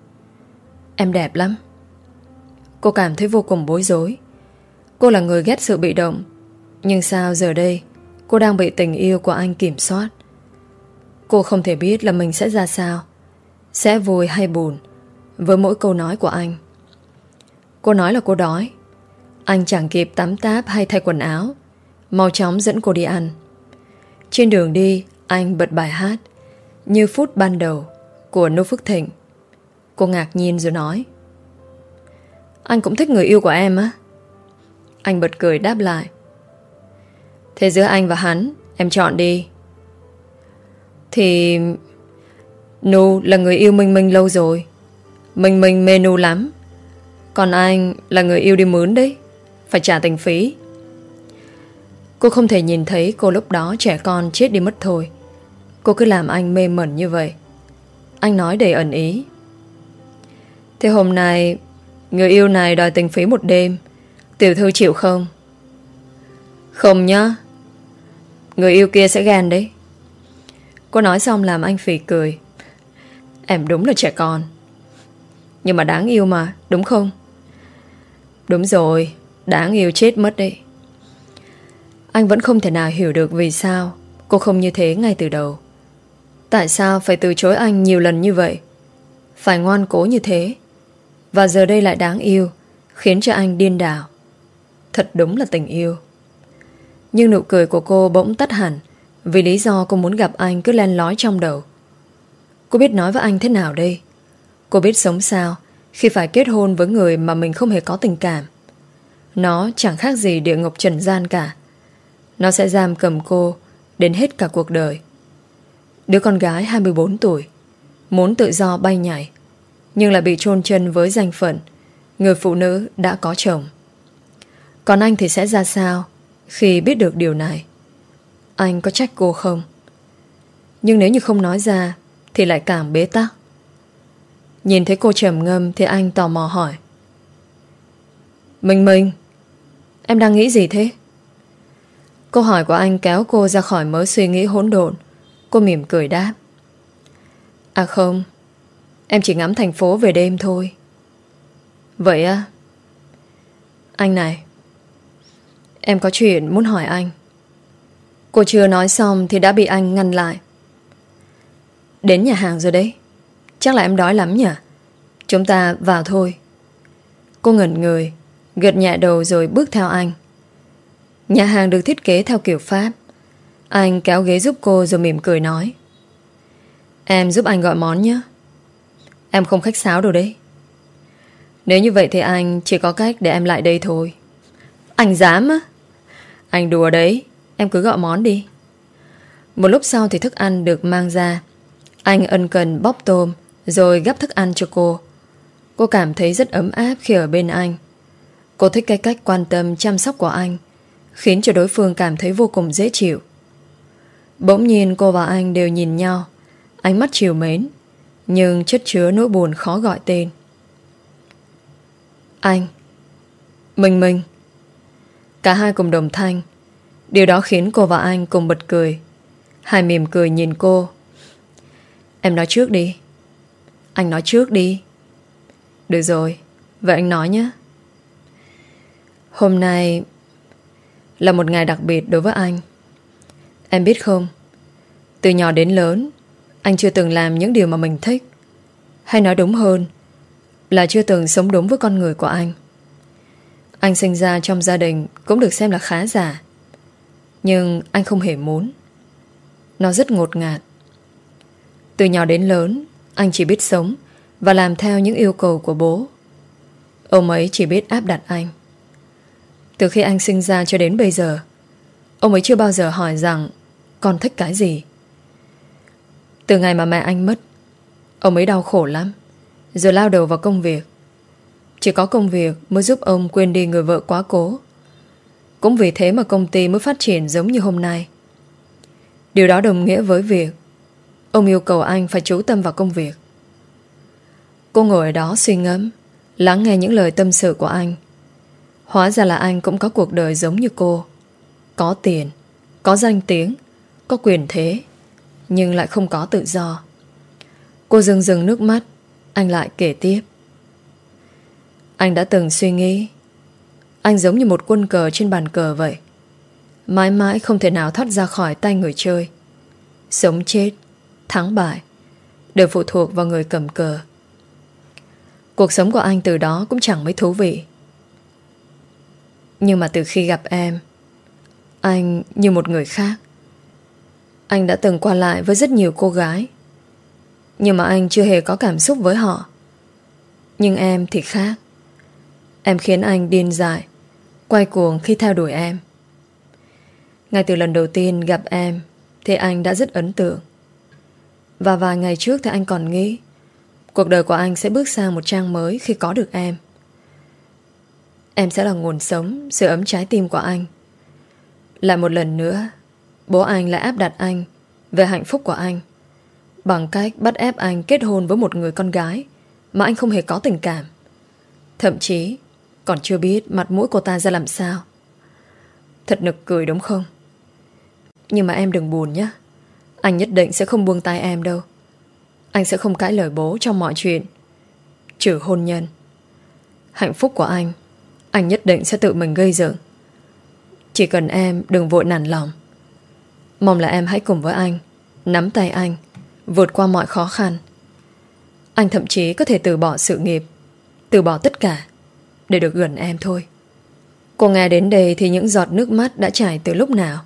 Em đẹp lắm. Cô cảm thấy vô cùng bối rối. Cô là người ghét sự bị động, nhưng sao giờ đây cô đang bị tình yêu của anh kiểm soát. Cô không thể biết là mình sẽ ra sao, sẽ vui hay buồn với mỗi câu nói của anh. Cô nói là cô đói. Anh chẳng kịp tắm táp hay thay quần áo, mau chóng dẫn cô đi ăn. Trên đường đi, anh bật bài hát Như Phút Ban Đầu của Noo Phước Thịnh. Cô ngạc nhiên rồi nói: Anh cũng thích người yêu của em á? Anh bật cười đáp lại: Thế giữa anh và hắn, em chọn đi. Thì Nu là người yêu Minh Minh lâu rồi. Minh Minh mê Nu lắm. Còn anh là người yêu đi mướn đấy, phải trả tình phí. Cô không thể nhìn thấy cô lúc đó trẻ con chết đi mất thôi. Cô cứ làm anh mê mẩn như vậy. Anh nói đầy ẩn ý: Thế hôm nay người yêu này đòi tình phí một đêm, tiểu thư chịu không? Không nhá, người yêu kia sẽ ghen đấy. Cô nói xong làm anh phì cười. Em đúng là trẻ con, nhưng mà đáng yêu mà, đúng không? Đúng rồi, đáng yêu chết mất đấy. Anh vẫn không thể nào hiểu được vì sao cô không như thế ngay từ đầu. Tại sao phải từ chối anh nhiều lần như vậy, phải ngoan cố như thế, và giờ đây lại đáng yêu, khiến cho anh điên đảo. Thật đúng là tình yêu. Nhưng nụ cười của cô bỗng tắt hẳn, vì lý do cô muốn gặp anh cứ len lói trong đầu. Cô biết nói với anh thế nào đây? Cô biết sống sao khi phải kết hôn với người mà mình không hề có tình cảm. Nó chẳng khác gì địa ngục trần gian cả. Nó sẽ giam cầm cô đến hết cả cuộc đời. Đứa con gái 24 tuổi, muốn tự do bay nhảy, nhưng lại bị chôn chân với danh phận người phụ nữ đã có chồng. Còn anh thì sẽ ra sao khi biết được điều này? Anh có trách cô không? Nhưng nếu như không nói ra thì lại càng bế tắc. Nhìn thấy cô trầm ngâm thì anh tò mò hỏi: Minh, em đang nghĩ gì thế? Câu hỏi của anh kéo cô ra khỏi mớ suy nghĩ hỗn độn. Cô mỉm cười đáp: À không, em chỉ ngắm thành phố về đêm thôi. Vậy á? Anh này, em có chuyện muốn hỏi anh. Cô chưa nói xong thì đã bị anh ngăn lại. Đến nhà hàng rồi đấy. Chắc là em đói lắm nhỉ? Chúng ta vào thôi. Cô ngẩn người, gật nhẹ đầu rồi bước theo anh. Nhà hàng được thiết kế theo kiểu Pháp. Anh kéo ghế giúp cô rồi mỉm cười nói: Em giúp anh gọi món nhé. Em không khách sáo đâu đấy. Nếu như vậy thì anh chỉ có cách để em lại đây thôi. Anh dám á? Anh đùa đấy. Em cứ gọi món đi. Một lúc sau thì thức ăn được mang ra. Anh ân cần bóc tôm rồi gắp thức ăn cho cô. Cô cảm thấy rất ấm áp khi ở bên anh. Cô thích cái cách quan tâm chăm sóc của anh, khiến cho đối phương cảm thấy vô cùng dễ chịu. Bỗng nhiên cô và anh đều nhìn nhau, ánh mắt trìu mến, nhưng chất chứa nỗi buồn khó gọi tên. Anh, Minh. Cả hai cùng đồng thanh. Điều đó khiến cô và anh cùng bật cười. Hai mỉm cười nhìn cô. Em nói trước đi. Anh nói trước đi. Được rồi, vậy anh nói nhé. Hôm nay là một ngày đặc biệt đối với anh. Em biết không, từ nhỏ đến lớn anh chưa từng làm những điều mà mình thích. Hay nói đúng hơn là chưa từng sống đúng với con người của anh. Anh sinh ra trong gia đình cũng được xem là khá giả, nhưng anh không hề muốn. Nó rất ngột ngạt. Từ nhỏ đến lớn anh chỉ biết sống và làm theo những yêu cầu của bố. Ông ấy chỉ biết áp đặt anh. Từ khi anh sinh ra cho đến bây giờ, ông ấy chưa bao giờ hỏi rằng con thích cái gì. Từ ngày mà mẹ anh mất, ông ấy đau khổ lắm, rồi lao đầu vào công việc. Chỉ có công việc mới giúp ông quên đi người vợ quá cố. Cũng vì thế mà công ty mới phát triển giống như hôm nay. Điều đó đồng nghĩa với việc ông yêu cầu anh phải chú tâm vào công việc. Cô ngồi ở đó suy ngẫm, lắng nghe những lời tâm sự của anh. Hóa ra là anh cũng có cuộc đời giống như cô. Có tiền, có danh tiếng, có quyền thế, nhưng lại không có tự do. Cô rưng nước mắt. Anh lại kể tiếp: Anh đã từng suy nghĩ anh giống như một quân cờ trên bàn cờ vậy, mãi mãi không thể nào thoát ra khỏi tay người chơi. Sống chết, thắng bại đều phụ thuộc vào người cầm cờ. Cuộc sống của anh từ đó cũng chẳng mấy thú vị. Nhưng mà từ khi gặp em, anh như một người khác. Anh đã từng qua lại với rất nhiều cô gái, nhưng mà anh chưa hề có cảm xúc với họ. Nhưng em thì khác. Em khiến anh điên dại, quay cuồng khi theo đuổi em. Ngay từ lần đầu tiên gặp em thì anh đã rất ấn tượng. Và vài ngày trước thì anh còn nghĩ cuộc đời của anh sẽ bước sang một trang mới khi có được em. Em sẽ là nguồn sống, sưởi ấm trái tim của anh. Lại một lần nữa, bố anh lại áp đặt anh về hạnh phúc của anh bằng cách bắt ép anh kết hôn với một người con gái mà anh không hề có tình cảm. Thậm chí còn chưa biết mặt mũi cô ta ra làm sao. Thật nực cười đúng không? Nhưng mà em đừng buồn nhé. Anh nhất định sẽ không buông tay em đâu. Anh sẽ không cãi lời bố trong mọi chuyện, trừ hôn nhân. Hạnh phúc của anh nhất định sẽ tự mình gây dựng. Chỉ cần em đừng vội nản lòng. Mong là em hãy cùng với anh, nắm tay anh, vượt qua mọi khó khăn. Anh thậm chí có thể từ bỏ sự nghiệp, từ bỏ tất cả để được gần em thôi. Cô nghe đến đây thì những giọt nước mắt đã chảy từ lúc nào.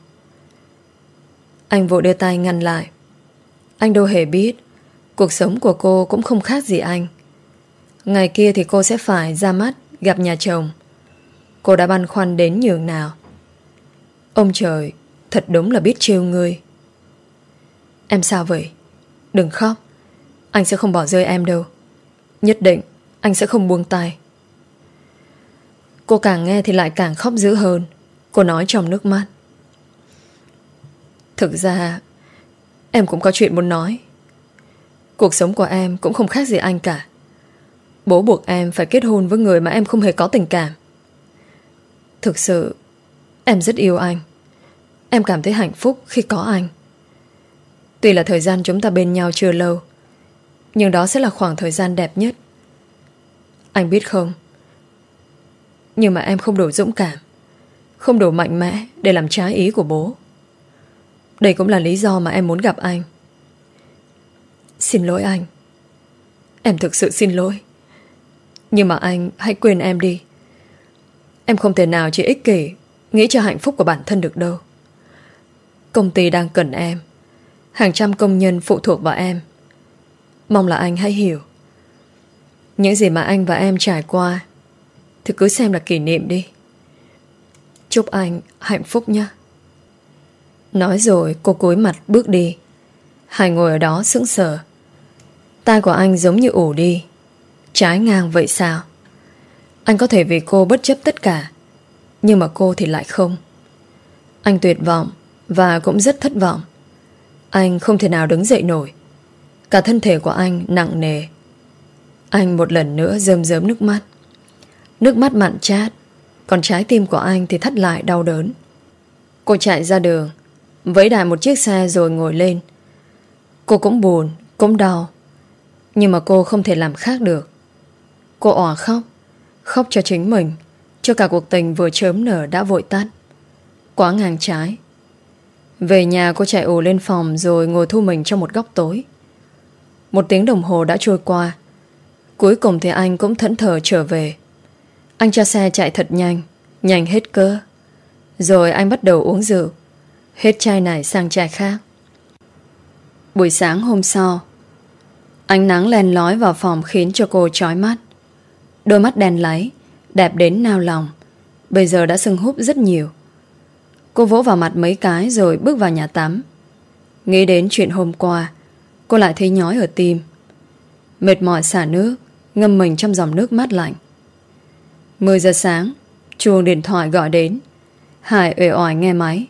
Anh vội đưa tay ngăn lại. Anh đâu hề biết cuộc sống của cô cũng không khác gì anh. Ngày kia thì cô sẽ phải ra mắt gặp nhà chồng. Cô đã băn khoăn đến nhường nào. Ông trời thật đúng là biết trêu ngươi. Em sao vậy? Đừng khóc. Anh sẽ không bỏ rơi em đâu. Nhất định anh sẽ không buông tay. Cô càng nghe thì lại càng khóc dữ hơn. Cô nói trong nước mắt. Thực ra em cũng có chuyện muốn nói. Cuộc sống của em cũng không khác gì anh cả. Bố buộc em phải kết hôn với người mà em không hề có tình cảm. Thực sự em rất yêu anh. Em cảm thấy hạnh phúc khi có anh. Tuy là thời gian chúng ta bên nhau chưa lâu, nhưng đó sẽ là khoảng thời gian đẹp nhất. Anh biết không, nhưng mà em không đủ dũng cảm, không đủ mạnh mẽ để làm trái ý của bố. Đây cũng là lý do mà em muốn gặp anh. Xin lỗi anh. Em thực sự xin lỗi. Nhưng mà anh hãy quên em đi. Em không thể nào chỉ ích kỷ nghĩ cho hạnh phúc của bản thân được đâu. Công ty đang cần em. Hàng trăm công nhân phụ thuộc vào em. Mong là anh hãy hiểu. Những gì mà anh và em trải qua thì cứ xem là kỷ niệm đi. Chúc anh hạnh phúc nhé. Nói rồi cô cúi mặt bước đi. Hải ngồi ở đó sững sờ. Tai của anh giống như ù đi. Trái ngang vậy sao? Anh có thể vì cô bất chấp tất cả, nhưng mà cô thì lại không. Anh tuyệt vọng và cũng rất thất vọng. Anh không thể nào đứng dậy nổi. Cả thân thể của anh nặng nề. Anh một lần nữa rơm rớm nước mắt. Nước mắt mặn chát. Còn trái tim của anh thì thắt lại đau đớn. Cô chạy ra đường, vẫy đài một chiếc xe rồi ngồi lên. Cô cũng buồn, cũng đau, nhưng mà cô không thể làm khác được. Cô òa khóc. Khóc cho chính mình, cho cả cuộc tình vừa chớm nở đã vội tắt. Quá ngang trái. Về nhà cô chạy ù lên phòng rồi ngồi thu mình trong một góc tối. 1 tiếng đồng hồ đã trôi qua. Cuối cùng thì anh cũng thẫn thờ trở về. Anh cho xe chạy thật nhanh, nhanh hết cỡ. Rồi anh bắt đầu uống rượu, hết chai này sang chai khác. Buổi sáng hôm sau, ánh nắng len lói vào phòng khiến cho cô chói mắt. Đôi mắt đen láy, đẹp đến nao lòng, bây giờ đã sưng húp rất nhiều. Cô vỗ vào mặt mấy cái rồi bước vào nhà tắm. Nghĩ đến chuyện hôm qua, cô lại thấy nhói ở tim. Mệt mỏi xả nước, ngâm mình trong dòng nước mát lạnh. 10 giờ sáng, chuông điện thoại gọi đến. Hải uể oải nghe máy.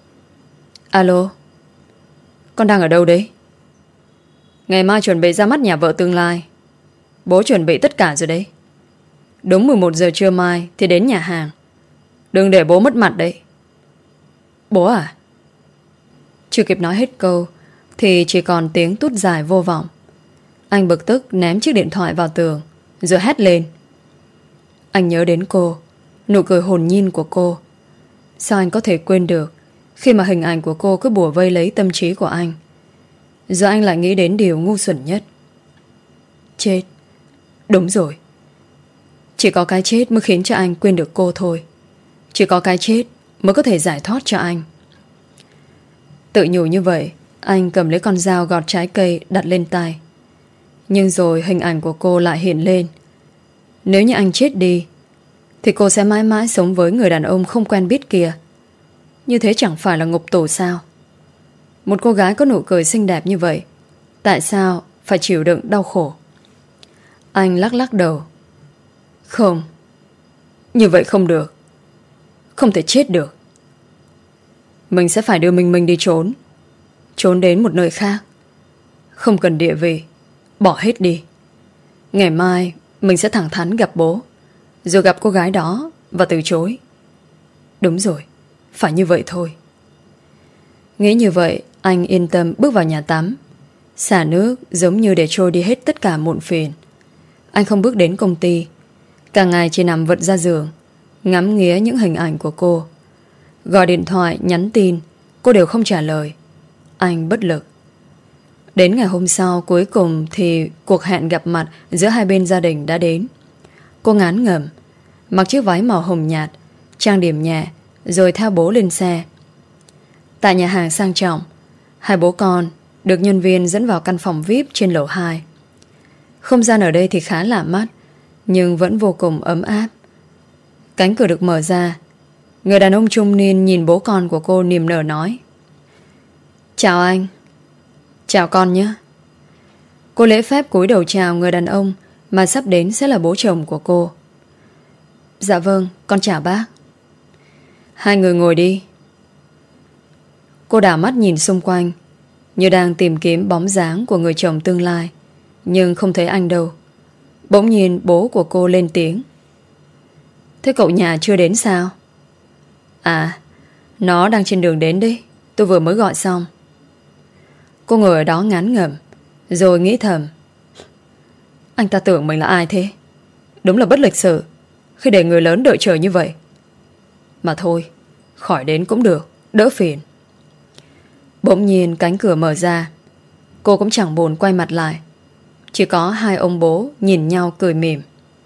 Alo, con đang ở đâu đấy? Ngày mai chuẩn bị ra mắt nhà vợ tương lai. Bố chuẩn bị tất cả rồi đấy. Đúng 11 giờ trưa mai thì đến nhà hàng. Đừng để bố mất mặt đấy. Bố à? Chưa kịp nói hết câu thì chỉ còn tiếng tút dài vô vọng. Anh bực tức ném chiếc điện thoại vào tường rồi hét lên. Anh nhớ đến cô, nụ cười hồn nhiên của cô. Sao anh có thể quên được khi mà hình ảnh của cô cứ bủa vây lấy tâm trí của anh? Giờ anh lại nghĩ đến điều ngu xuẩn nhất. Chết. Đúng rồi. Chỉ có cái chết mới khiến cho anh quên được cô thôi. Chỉ có cái chết mới có thể giải thoát cho anh. Tự nhủ như vậy, anh cầm lấy con dao gọt trái cây đặt lên tay. Nhưng rồi hình ảnh của cô lại hiện lên. Nếu như anh chết đi thì cô sẽ mãi mãi sống với người đàn ông không quen biết kia. Như thế chẳng phải là ngục tù sao? Một cô gái có nụ cười xinh đẹp như vậy, tại sao phải chịu đựng đau khổ? Anh lắc lắc đầu. Không, như vậy không được. Không thể chết được. Mình sẽ phải đưa mình đi trốn. Trốn đến một nơi khác. Không cần địa vị, bỏ hết đi. Ngày mai mình sẽ thẳng thắn gặp bố, rồi gặp cô gái đó và từ chối. Đúng rồi, phải như vậy thôi. Nghĩ như vậy, anh yên tâm bước vào nhà tắm. Xả nước giống như để trôi đi hết tất cả muộn phiền. Anh không bước đến công ty. Cả ngày chỉ nằm vật ra giường, ngắm nghía những hình ảnh của cô. Gọi điện thoại, nhắn tin, cô đều không trả lời. Anh bất lực. Đến ngày hôm sau, cuối cùng thì cuộc hẹn gặp mặt giữa hai bên gia đình đã đến. Cô ngán ngẩm, mặc chiếc váy màu hồng nhạt, trang điểm nhẹ, rồi theo bố lên xe. Tại nhà hàng sang trọng, hai bố con được nhân viên dẫn vào căn phòng VIP trên lầu 2. Không gian ở đây thì khá lạ mắt, nhưng vẫn vô cùng ấm áp. Cánh cửa được mở ra. Người đàn ông trung niên nhìn bố con của cô niềm nở nói. Chào anh. Chào con nhé. Cô lễ phép cúi đầu chào người đàn ông mà sắp đến sẽ là bố chồng của cô. Dạ vâng, con chào bác. Hai người ngồi đi. Cô đảo mắt nhìn xung quanh, như đang tìm kiếm bóng dáng của người chồng tương lai, nhưng không thấy anh đâu. Bỗng nhiên bố của cô lên tiếng. Thế cậu nhà chưa đến sao? À, nó đang trên đường đến đấy, tôi vừa mới gọi xong. Cô ngồi ở đó ngán ngẩm, rồi nghĩ thầm. Anh ta tưởng mình là ai thế? Đúng là bất lịch sự khi để người lớn đợi chờ như vậy. Mà thôi, khỏi đến cũng được, đỡ phiền. Bỗng nhiên cánh cửa mở ra. Cô cũng chẳng buồn quay mặt lại. Chỉ có hai ông bố nhìn nhau cười mỉm.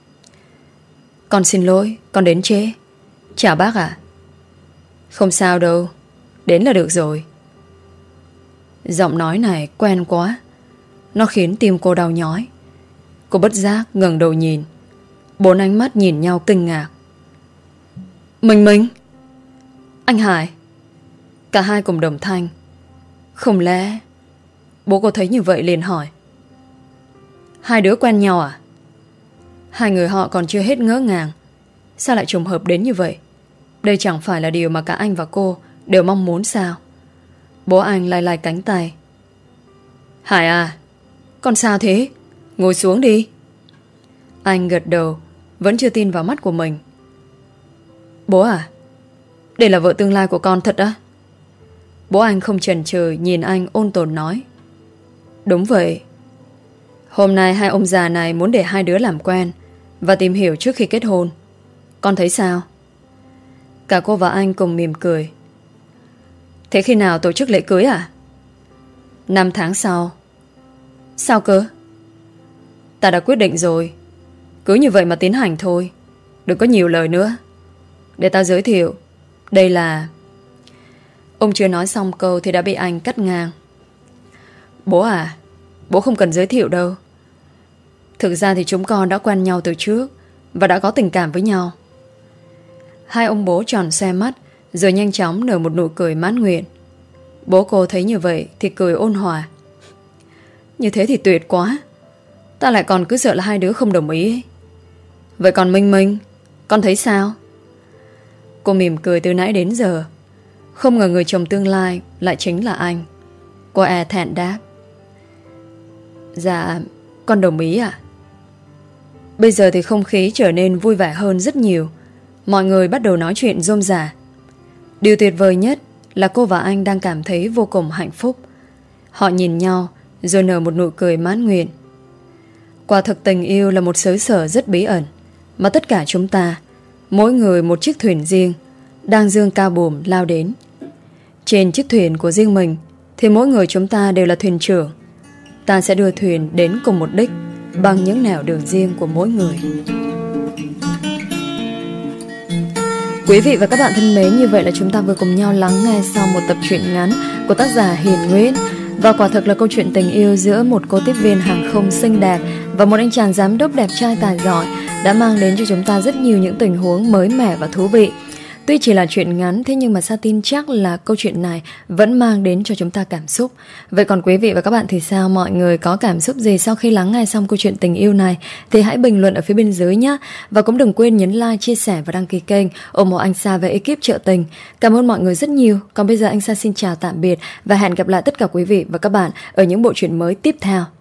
Con xin lỗi, con đến trễ. Chào bác ạ. Không sao đâu, đến là được rồi. Giọng nói này quen quá. Nó khiến tim cô đau nhói. Cô bất giác ngẩng đầu nhìn. Bốn ánh mắt nhìn nhau kinh ngạc. Mình Anh Hải. Cả hai cùng đồng thanh. Không lẽ... Bố cô thấy như vậy liền hỏi. Hai đứa quen nhau à? Hai người họ còn chưa hết ngỡ ngàng. Sao lại trùng hợp đến như vậy? Đây chẳng phải là điều mà cả anh và cô đều mong muốn sao? Bố anh lay lay cánh tay. Hải à, con sao thế? Ngồi xuống đi. Anh gật đầu, vẫn chưa tin vào mắt của mình. Bố à, đây là vợ tương lai của con thật á? Bố anh không chần chừ nhìn anh ôn tồn nói. Đúng vậy. Hôm nay hai ông già này muốn để hai đứa làm quen và tìm hiểu trước khi kết hôn. Con thấy sao? Cả cô và anh cùng mỉm cười. Thế khi nào tổ chức lễ cưới à? 5 tháng sau. Sao cơ? Ta đã quyết định rồi. Cứ như vậy mà tiến hành thôi. Đừng có nhiều lời nữa. Để ta giới thiệu. Đây là... Ông chưa nói xong câu thì đã bị anh cắt ngang. Bố à, bố không cần giới thiệu đâu. Thực ra thì chúng con đã quen nhau từ trước và đã có tình cảm với nhau. Hai ông bố tròn xoe mắt, rồi nhanh chóng nở một nụ cười mãn nguyện. Bố cô thấy như vậy thì cười ôn hòa. Như thế thì tuyệt quá. Ta lại còn cứ sợ là hai đứa không đồng ý ấy. Vậy còn Minh, con thấy sao? Cô mỉm cười từ nãy đến giờ. Không ngờ người chồng tương lai lại chính là anh. Cô e thẹn đáp. Dạ, con đồng ý ạ. Bây giờ thì không khí trở nên vui vẻ hơn rất nhiều. Mọi người bắt đầu nói chuyện rôm rả. Điều tuyệt vời nhất là cô và anh đang cảm thấy vô cùng hạnh phúc. Họ nhìn nhau rồi nở một nụ cười mãn nguyện. Quả thực tình yêu là một xứ sở rất bí ẩn, mà tất cả chúng ta, mỗi người một chiếc thuyền riêng, đang dương cao buồm lao đến. Trên chiếc thuyền của riêng mình thì mỗi người chúng ta đều là thuyền trưởng. Ta sẽ đưa thuyền đến cùng một đích bằng những nẻo đường riêng của mỗi người. Quý vị và các bạn thân mến, như vậy là chúng ta vừa cùng nhau lắng nghe xong một tập truyện ngắn của tác giả Hiền Nguyễn. Và quả thực là câu chuyện tình yêu giữa một cô tiếp viên hàng không xinh đẹp và một anh chàng giám đốc đẹp trai tài giỏi đã mang đến cho chúng ta rất nhiều những tình huống mới mẻ và thú vị. Tuy chỉ là chuyện ngắn, thế nhưng mà Sa tin chắc là câu chuyện này vẫn mang đến cho chúng ta cảm xúc. Vậy còn quý vị và các bạn thì sao? Mọi người có cảm xúc gì sau khi lắng nghe xong câu chuyện tình yêu này? Thì hãy bình luận ở phía bên dưới nhé. Và cũng đừng quên nhấn like, chia sẻ và đăng ký kênh ủng hộ anh Sa và ekip Trợ Tình. Cảm ơn mọi người rất nhiều. Còn bây giờ anh Sa xin chào tạm biệt và hẹn gặp lại tất cả quý vị và các bạn ở những bộ truyện mới tiếp theo.